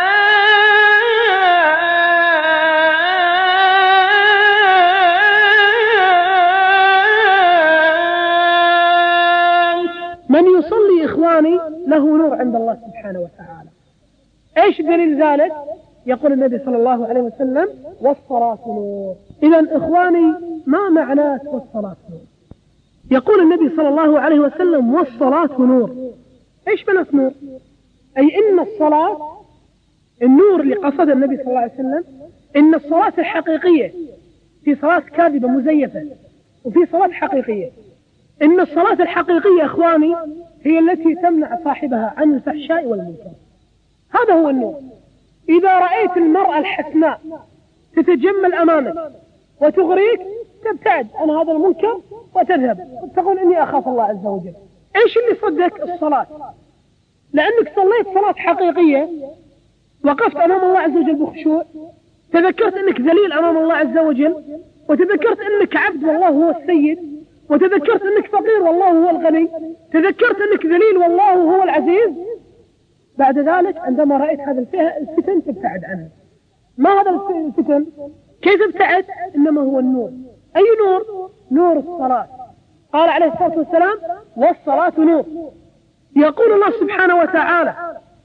من يصلي إخواني له نور عند الله سبحانه وتعالى. إيش دليل ذلك؟ يقول النبي صلى الله عليه وسلم والصلاة نور. إذن إخواني ما معناه والصلاة نور؟ يقول النبي صلى الله عليه وسلم والصلاة نور. إيش معنى نور؟ أي إن الصلاة النور اللي قصده النبي صلى الله عليه وسلم إن الصلاة الحقيقية في صلاة كاذبة مزيفة وفي صلاة حقيقية. إن الصلاة الحقيقية إخواني هي التي تمنع صاحبها عن الفحشاء والمنكر. هذا هو النور. إذا رأيت المرأة الحسناء تتجمل أمامك وتغريك تبتعد عن هذا المنكر وتذهب وتقول إني أخاف الله عز وجل. إيش اللي صدك؟ الصلاة. لأنك صليت صلاة حقيقية وقفت أمام الله عز وجل بخشوع، تذكرت أنك ذليل أمام الله عز وجل، وتذكرت أنك عبد والله هو السيد، وتذكرت أنك فقير والله هو الغني، تذكرت أنك ذليل والله هو العزيز. بعد ذلك عندما رأيت هذا الفتن تبتعد عنه. ما هذا الفتن؟ كيف ابتعد؟ إنما هو النور. أي نور؟ نور الصلاة. قال عليه الصلاة والسلام والصلاة نور. يقول الله سبحانه وتعالى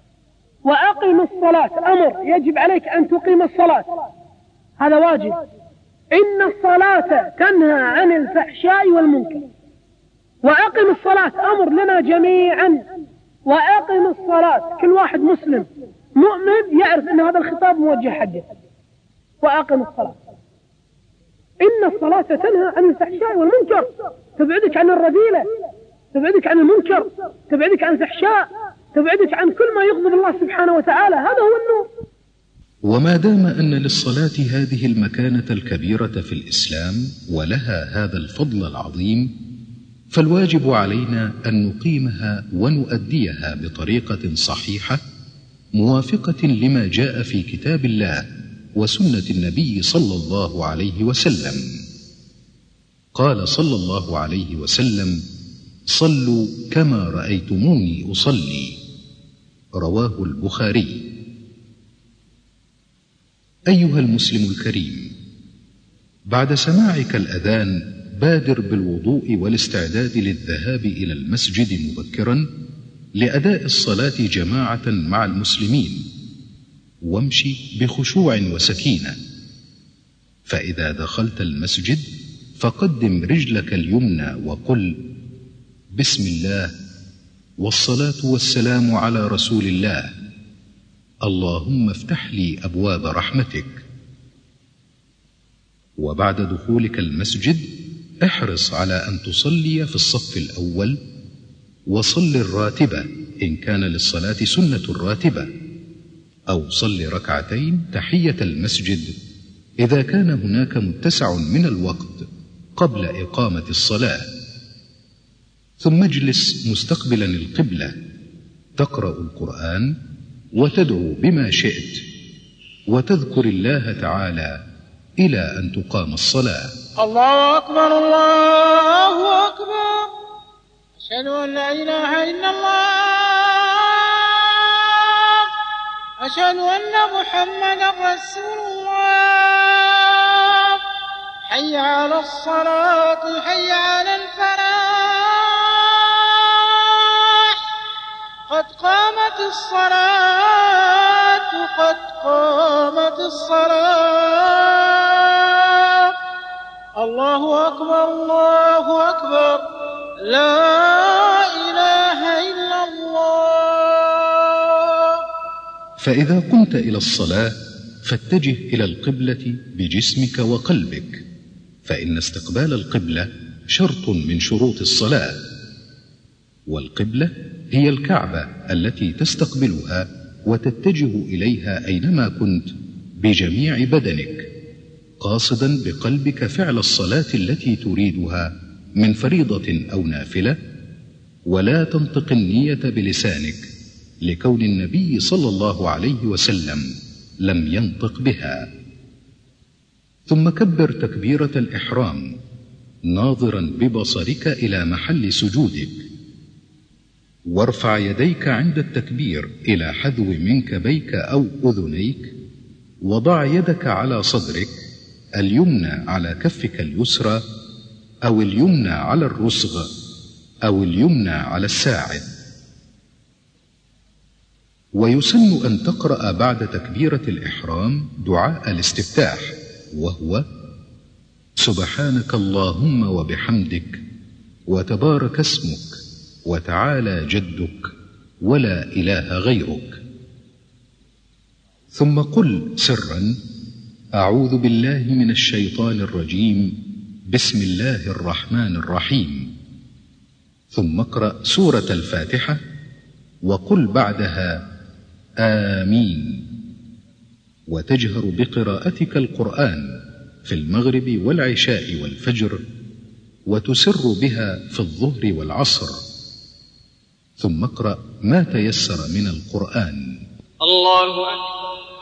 وأقم الصلاة، أمر يجب عليك أن تقيم الصلاة، هذا واجب. إن الصلاة تنهى عن الفحشاء والمنكر. وأقم الصلاة أمر لنا جميعا. وأقم الصلاة، كل واحد مسلم مؤمن يعرف أن هذا الخطاب موجه حقه. وأقم الصلاة. إن الصلاة تنهى عن الفحشاء والمنكر، تبعدك عن الرذيلة، تبعدك عن المنكر، تبعدك عن الفحشاء، تبعدك عن كل ما يغضب الله سبحانه وتعالى. هذا هو النور. وما دام أن للصلاة هذه المكانة الكبيرة في الإسلام ولها هذا الفضل العظيم، فالواجب علينا أن نقيمها ونؤديها بطريقة صحيحة موافقة لما جاء في كتاب الله وسنة النبي صلى الله عليه وسلم. قال صلى الله عليه وسلم: صلوا كما رأيتموني أصلي. رواه البخاري. أيها المسلم الكريم، بعد سماعك الأذان بادر بالوضوء والاستعداد للذهاب إلى المسجد مبكرا لأداء الصلاة جماعة مع المسلمين، وامشي بخشوع وسكينة. فإذا دخلت المسجد فقدم رجلك اليمنى وقل: بسم الله والصلاة والسلام على رسول الله، اللهم افتح لي أبواب رحمتك. وبعد دخولك المسجد احرص على أن تصلي في الصف الأول، وصل الراتبة إن كان للصلاة سنة راتبة، أو صل ركعتين تحية المسجد إذا كان هناك متسع من الوقت قبل إقامة الصلاة. ثم اجلس مستقبلا القبلة، تقرأ القرآن وتدعو بما شئت، وتذكر الله تعالى إلى أن تقام الصلاة. الله أكبر الله أكبر أشهد أن لا إله إلا الله أشهد أن محمدا رسول الله حي على الصلاة حي على الفلاح قد قامت الصلاة قد قامت الصلاة الله أكبر الله أكبر لا إله إلا الله. فإذا قمت إلى الصلاة فاتجه إلى القبلة بجسمك وقلبك، فإن استقبال القبلة شرط من شروط الصلاة، والقبلة هي الكعبة التي تستقبلها وتتجه إليها أينما كنت بجميع بدنك، قاصدا بقلبك فعل الصلاة التي تريدها من فريضة أو نافلة، ولا تنطق النية بلسانك لكون النبي صلى الله عليه وسلم لم ينطق بها. ثم كبر تكبيرة الإحرام ناظرا ببصرك إلى محل سجودك، وارفع يديك عند التكبير إلى حذو منكبيك أو أذنيك، وضع يدك على صدرك، اليمنى على كفك اليسرى أو اليمنى على الرسغ أو اليمنى على الساعد. ويسن أن تقرأ بعد تكبيرة الإحرام دعاء الاستفتاح، وهو سبحانك اللهم وبحمدك وتبارك اسمك وتعالى جدك ولا إله غيرك. ثم قل سرا أعوذ بالله من الشيطان الرجيم بسم الله الرحمن الرحيم، ثم اقرأ سورة الفاتحة وقل بعدها آمين، وتجهر بقراءتك القرآن في المغرب والعشاء والفجر، وتسر بها في الظهر والعصر. ثم اقرأ ما تيسر من القرآن. الله أكبر.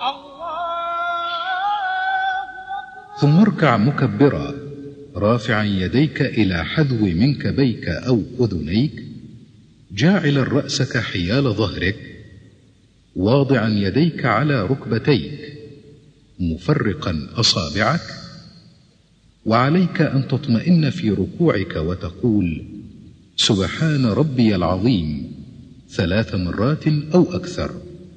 ثم اركع مكبرا رافعا يديك إلى حذو منكبيك أو أذنيك، جاعلا رأسك حيال ظهرك، واضعا يديك على ركبتيك، مفرقا أصابعك، وعليك أن تطمئن في ركوعك وتقول سبحان ربي العظيم 3 مرات أو أكثر.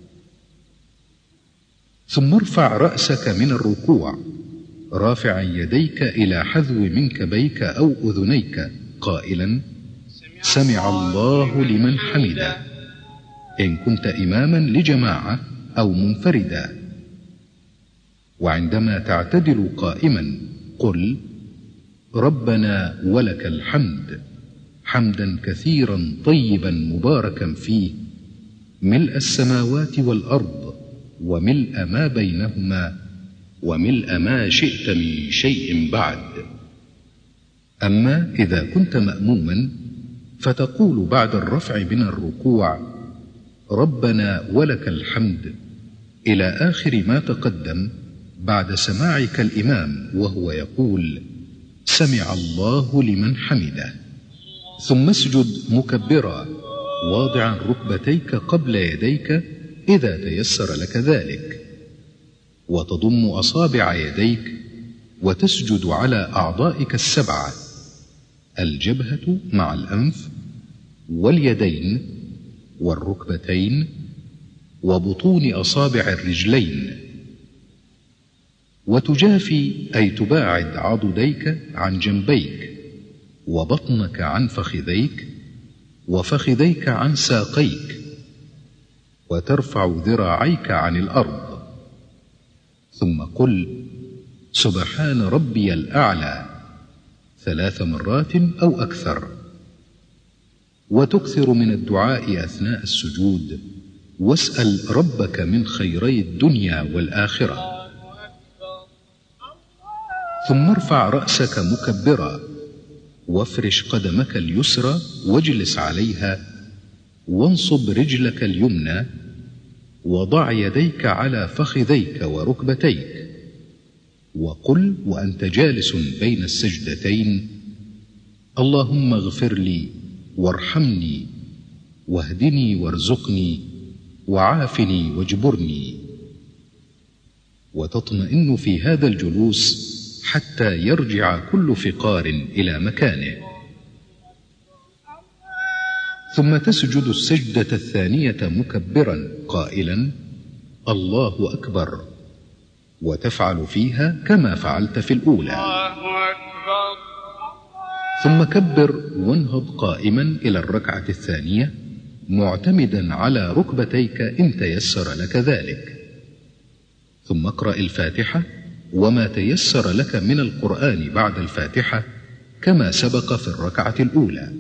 ثم ارفع رأسك من الركوع رافعا يديك إلى حذو منكبيك أو أذنيك قائلا سمع الله لمن حمده، إن كنت إماما لجماعة أو منفردا. وعندما تعتدل قائما قل ربنا ولك الحمد حمدا كثيرا طيبا مباركا فيه، ملء السماوات والأرض وملء ما بينهما وملء ما شئت من شيء بعد. أما إذا كنت مأموما فتقول بعد الرفع من الركوع ربنا ولك الحمد إلى آخر ما تقدم بعد سماعك الإمام وهو يقول سمع الله لمن حمده. ثم اسجد مكبرا واضعا ركبتيك قبل يديك إذا تيسر لك ذلك، وتضم أصابع يديك وتسجد على أعضائك 7، الجبهة مع الأنف واليدين والركبتين وبطون أصابع الرجلين، وتجافي أي تباعد عضديك عن جنبيك، وبطنك عن فخذيك، وفخذيك عن ساقيك، وترفع ذراعيك عن الأرض. ثم قل سبحان ربي الأعلى 3 مرات أو أكثر. وتكثر من الدعاء أثناء السجود، واسأل ربك من خيري الدنيا والآخرة. ثم ارفع رأسك مكبرا وافرش قدمك اليسرى واجلس عليها، وانصب رجلك اليمنى، وضع يديك على فخذيك وركبتيك، وقل وأنت جالس بين السجدتين: اللهم اغفر لي وارحمني واهدني وارزقني وعافني واجبرني. وتطمئن في هذا الجلوس حتى يرجع كل فقار إلى مكانه. ثم تسجد السجدة الثانية مكبرا قائلا: الله أكبر، وتفعل فيها كما فعلت في الأولى. ثم كبر وانهض قائما إلى الركعة الثانية معتمدا على ركبتيك إن تيسر لك ذلك. ثم اقرأ الفاتحة وما تيسر لك من القرآن بعد الفاتحة كما سبق في الركعة الأولى.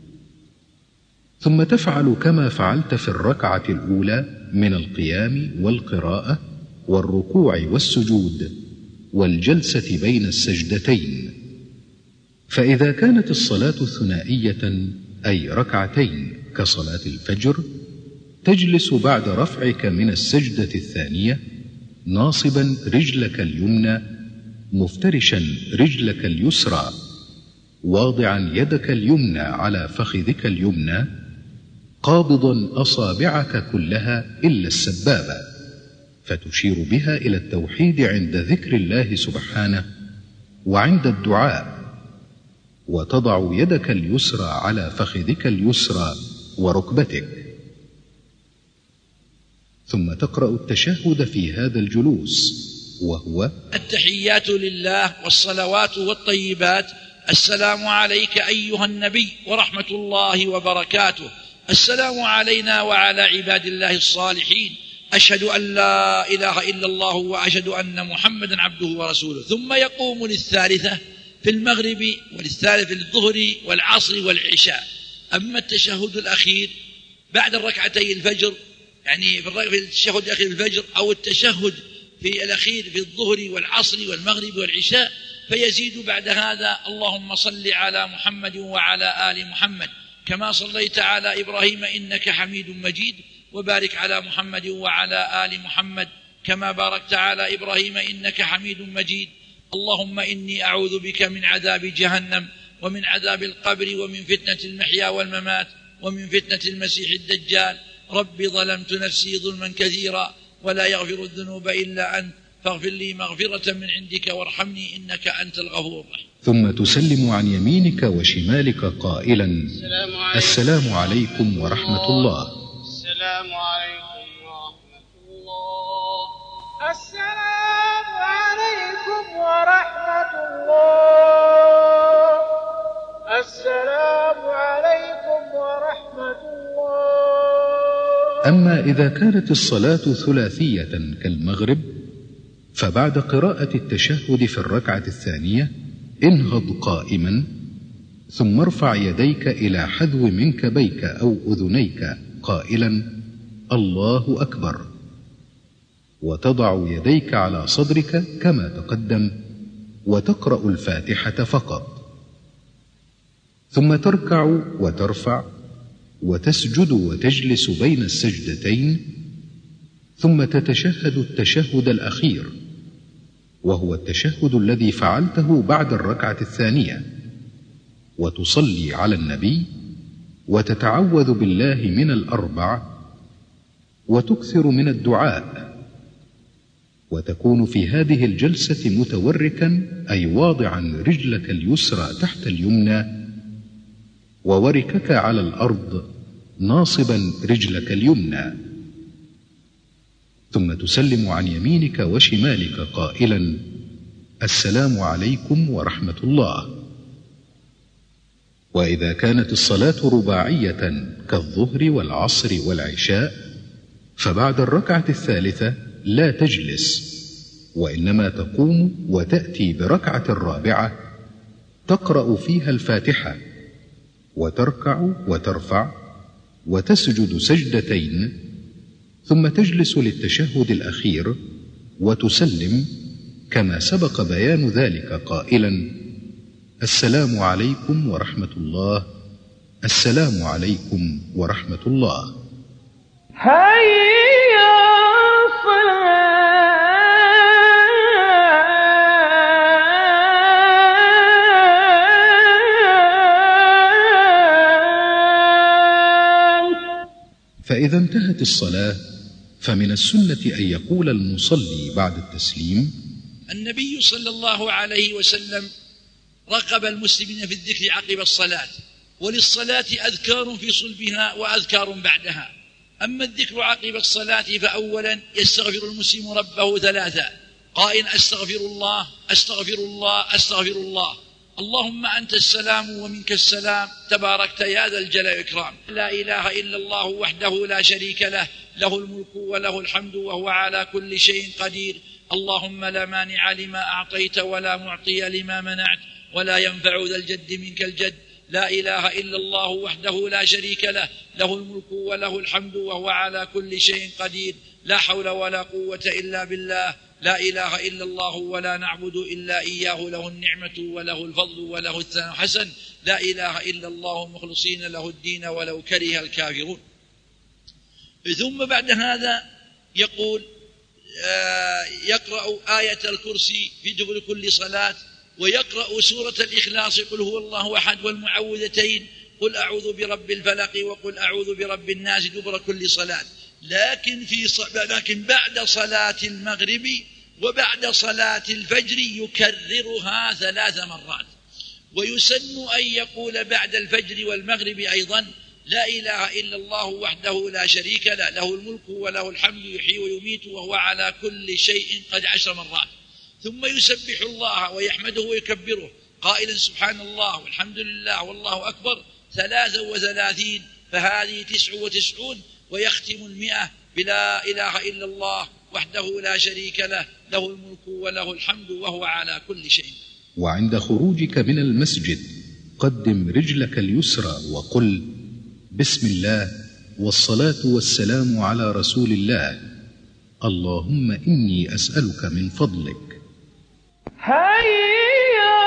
ثم تفعل كما فعلت في الركعة الأولى من القيام والقراءة والركوع والسجود والجلسة بين السجدتين. فإذا كانت الصلاة ثنائية أي ركعتين كصلاة الفجر، تجلس بعد رفعك من السجدة الثانية ناصبا رجلك اليمنى، مفترشا رجلك اليسرى، واضعا يدك اليمنى على فخذك اليمنى، قابضا أصابعك كلها إلا السبابة، فتشير بها إلى التوحيد عند ذكر الله سبحانه وعند الدعاء، وتضع يدك اليسرى على فخذك اليسرى وركبتك. ثم تقرأ التشهد في هذا الجلوس، وهو: التحيات لله والصلوات والطيبات، السلام عليك أيها النبي ورحمة الله وبركاته، السلام علينا وعلى عباد الله الصالحين، أشهد أن لا إله إلا الله وأشهد أن محمدا عبده ورسوله. ثم يقوم للثالثة في المغرب وللثالث في الظهر والعصر والعشاء. أما التشهد الأخير بعد الركعتي الفجر، يعني في التشهد الأخير في الفجر أو التشهد في الأخير في الظهر والعصر والمغرب والعشاء، فيزيد بعد هذا: اللهم صل على محمد وعلى آل محمد كما صليت على إبراهيم إنك حميد مجيد، وبارك على محمد وعلى آل محمد كما باركت على إبراهيم إنك حميد مجيد. اللهم إني أعوذ بك من عذاب جهنم ومن عذاب القبر ومن فتنة المحيا والممات ومن فتنة المسيح الدجال. رب ظلمت نفسي ظلما كثيرا ولا يغفر الذنوب إلا أنت، فاغفر لي مغفرة من عندك وارحمني إنك أنت الغفور الرحيم. ثم تسلم عن يمينك وشمالك قائلا: السلام عليكم ورحمة الله. السلام عليكم ورحمة الله. السلام عليكم ورحمة الله. السلام عليكم ورحمة الله. أما إذا كانت الصلاة ثلاثية كالمغرب، فبعد قراءة التشهد في الركعة الثانية انهض قائما، ثم ارفع يديك إلى حذو منكبيك أو أذنيك قائلا: الله أكبر، وتضع يديك على صدرك كما تقدم، وتقرأ الفاتحة فقط. ثم تركع وترفع وتسجد وتجلس بين السجدتين، ثم تتشهد التشهد الأخير، وهو التشهد الذي فعلته بعد الركعة الثانية، وتصلي على النبي وتتعوذ بالله من الأربع، وتكثر من الدعاء، وتكون في هذه الجلسة متوركا، أي واضعا رجلك اليسرى تحت اليمنى ووركك على الأرض ناصبا رجلك اليمنى. ثم تسلم عن يمينك وشمالك قائلا: السلام عليكم ورحمة الله. وإذا كانت الصلاة رباعية كالظهر والعصر والعشاء، فبعد الركعة الثالثة لا تجلس، وإنما تقوم وتأتي بركعة الرابعة تقرأ فيها الفاتحة، وتركع وترفع وتسجد سجدتين، ثم تجلس للتشهد الأخير وتسلم كما سبق بيان ذلك قائلا: السلام عليكم ورحمة الله. السلام عليكم ورحمة الله. هيا الصلاة فإذا انتهت الصلاة فمن السنة أن يقول المصلي بعد التسليم: النبي صلى الله عليه وسلم رغب المسلمين في الذكر عقب الصلاة، وللصلاة أذكار في صلبها وأذكار بعدها. أما الذكر عقب الصلاة فأولا يستغفر المسلم ربه ثلاثا قائل: أستغفر الله أستغفر الله أستغفر الله، اللهم أنت السلام ومنك السلام، تباركت يا ذا الجلال والإكرام، لا إله إلا الله وحده لا شريك له، له الملك وله الحمد وهو على كل شيء قدير، اللهم لا مانع لما أعطيت ولا معطي لما منعت ولا ينفع ذا الجد منك الجد، لا إله إلا الله وحده لا شريك له، له الملك وله الحمد وهو على كل شيء قدير، لا حول ولا قوة إلا بالله، لا إله إلا الله ولا نعبد إلا إياه، له النعمة وله الفضل وله الثناء حسن، لا إله إلا الله مخلصين له الدين ولو كره الكافرون. ثم بعد هذا يقول يقرأ آية الكرسي في دبر كل صلاة، ويقرأ سورة الإخلاص قل هو الله أحد والمعوذتين قل أعوذ برب الفلق وقل أعوذ برب الناس دبر كل صلاة. لكن بعد صلاة المغرب وبعد صلاة الفجر يكررها 3 مرات. ويسن أن يقول بعد الفجر والمغرب أيضا: لا إله إلا الله وحده لا شريك له، له الملك وله الحمد يحيي ويميت وهو على كل شيء قد 10 مرات. ثم يسبح الله ويحمده ويكبره قائلا: سبحان الله والحمد لله والله أكبر 33، فهذه 99، ويختم 100 بلا إله إلا الله وحده لا شريك له، له الملك وله الحمد وهو على كل شيء. وعند خروجك من المسجد قدم رجلك اليسرى وقل: بسم الله والصلاة والسلام على رسول الله، اللهم إني أسألك من فضلك. هيا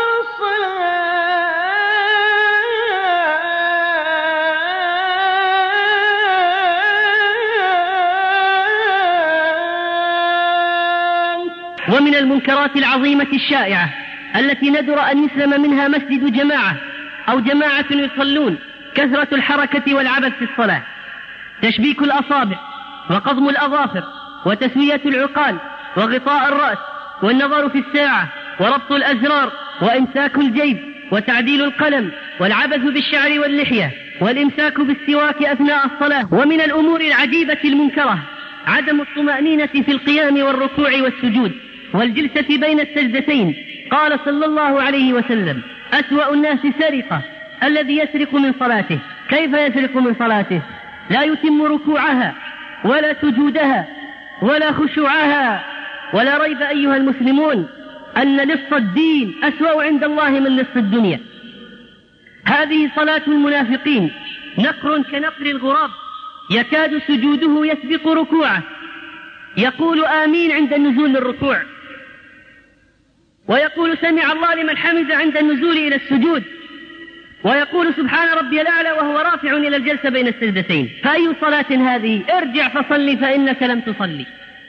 ومن المنكرات العظيمة الشائعة التي ندر أن يسلم منها مسجد جماعة أو جماعة يصلون كثرة الحركة والعبث في الصلاة، تشبيك الأصابع وقضم الأظافر وتسوية العقال وغطاء الرأس والنظر في الساعة وربط الأزرار وإمساك الجيب وتعديل القلم والعبث بالشعر واللحية والإمساك بالسواك أثناء الصلاة. ومن الأمور العجيبة المنكرة عدم الطمأنينة في القيام والركوع والسجود والجلسة بين السجدتين. قال صلى الله عليه وسلم: أسوأ الناس سرقة الذي يسرق من صلاته. كيف يسرق من صلاته؟ لا يتم ركوعها ولا سجودها ولا خشوعها. ولا ريب أيها المسلمون أن لص الدين أسوأ عند الله من لص الدنيا. هذه صلاة المنافقين، نقر كنقر الغراب، يكاد سجوده يسبق ركوعه، يقول آمين عند النزول للركوع، ويقول سمع الله لمن حمد عند النزول إلى السجود، ويقول سبحان ربي الأعلى وهو رافع إلى الجلسة بين السجدتين. فأي صلاة هذه؟ ارجع فصلي فإنك لم تصلي.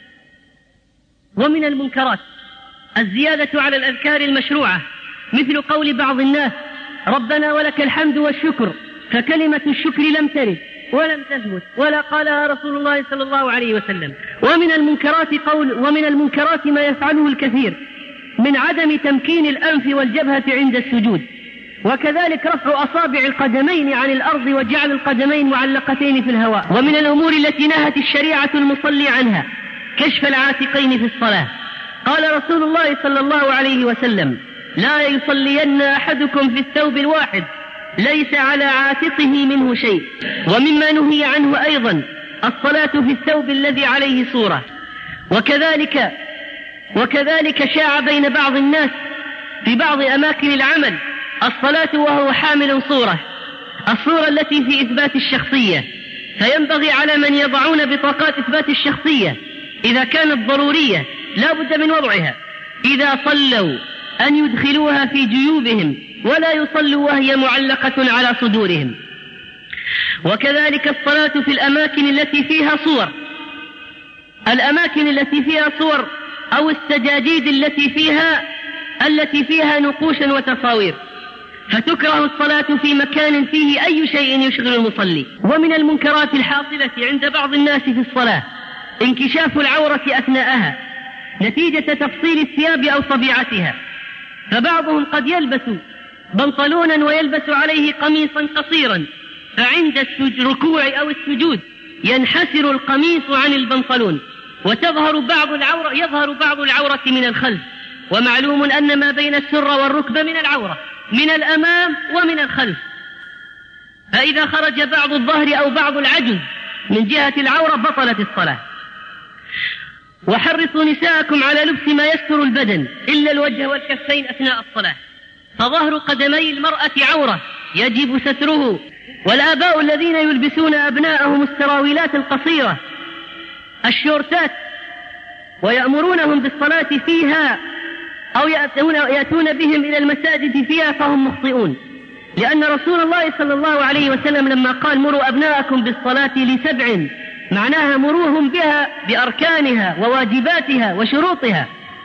ومن المنكرات الزيادة على الأذكار المشروعة، مثل قول بعض الناس: ربنا ولك الحمد والشكر، فكلمة الشكر لم ترد ولم تثبت ولا قالها رسول الله صلى الله عليه وسلم. ومن المنكرات ما يفعله الكثير من عدم تمكين الأنف والجبهة عند السجود، وكذلك رفع أصابع القدمين عن الأرض وجعل القدمين معلقتين في الهواء. ومن الأمور التي نهت الشريعة المصلي عنها كشف العاتقين في الصلاة. قال رسول الله صلى الله عليه وسلم: لا يصلين أحدكم في الثوب الواحد ليس على عاتقه منه شيء. ومما نهي عنه أيضا الصلاة في الثوب الذي عليه صورة. وكذلك شاع بين بعض الناس في بعض أماكن العمل الصلاة وهو حامل صورة، الصورة التي في إثبات الشخصية. فينبغي على من يضعون بطاقات إثبات الشخصية إذا كانت ضرورية لا بد من وضعها إذا صلوا أن يدخلوها في جيوبهم ولا يصلوا وهي معلقة على صدورهم. وكذلك الصلاة في الأماكن التي فيها صور، الأماكن التي فيها صور أو السجاجيد التي فيها نقوشا وتصاوير. فتكره الصلاة في مكان فيه أي شيء يشغل المصلي. ومن المنكرات الحاصلة عند بعض الناس في الصلاة انكشاف العورة أثناءها نتيجة تفصيل الثياب أو طبيعتها، فبعضهم قد يلبس بنطلونا ويلبس عليه قميصا قصيرا، فعند الركوع أو السجود ينحسر القميص عن البنطلون وتظهر يظهر بعض العورة من الخلف، ومعلوم أن ما بين السرة والركبة من العورة من الأمام ومن الخلف، فإذا خرج بعض الظهر أو بعض العجز من جهة العورة بطلت الصلاة. وحرصوا نساءكم على لبس ما يستر البدن إلا الوجه والكفين أثناء الصلاة، فظهر قدمي المرأة عورة يجب ستره. والآباء الذين يلبسون أبناءهم السراويلات القصيرة الشورتات ويأمرونهم بالصلاة فيها أو يأتون بهم إلى المساجد فيها فهم مخطئون، لأن رسول الله صلى الله عليه وسلم لما قال مروا أبناءكم بالصلاة ل7 معناها مروهم بها بأركانها وواجباتها وشروطها.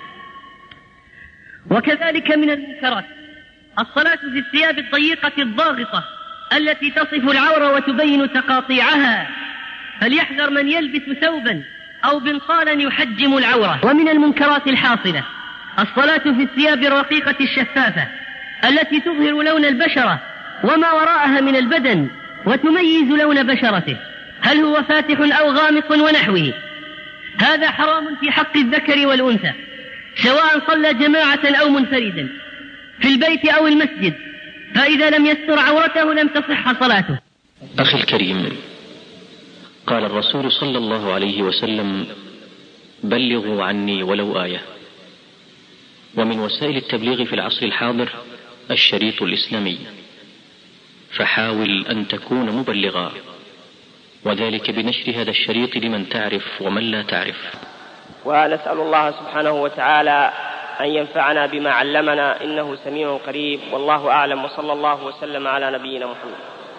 وكذلك من المنكرات الصلاة في الثياب الضيقة الضاغطة التي تصف العورة وتبين تقاطيعها، فليحذر من يلبس ثوبا أو بنطالا يحجم العورة. ومن المنكرات الحاصلة الصلاة في الثياب الرقيقة الشفافة التي تظهر لون البشرة وما وراءها من البدن وتميز لون بشرته، هل هو فاتح أو غامق ونحوه. هذا حرام في حق الذكر والأنثى سواء صلى جماعة أو منفردا في البيت أو المسجد، فإذا لم يستر عورته لم تصح صلاته. أخي الكريم، قال الرسول صلى الله عليه وسلم بلغوا عني ولو آية. ومن وسائل التبليغ في العصر الحاضر الشريط الإسلامي، فحاول أن تكون مبلغا، وذلك بنشر هذا الشريط لمن تعرف ومن لا تعرف. ونسأل الله سبحانه وتعالى أن ينفعنا بما علمنا إنه سميع قريب، والله أعلم، وصلى الله وسلم على نبينا محمد.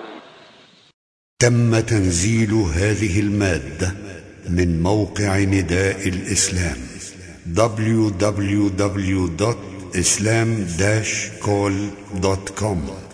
تم تنزيل هذه المادة من موقع نداء الإسلام www.islam-call.com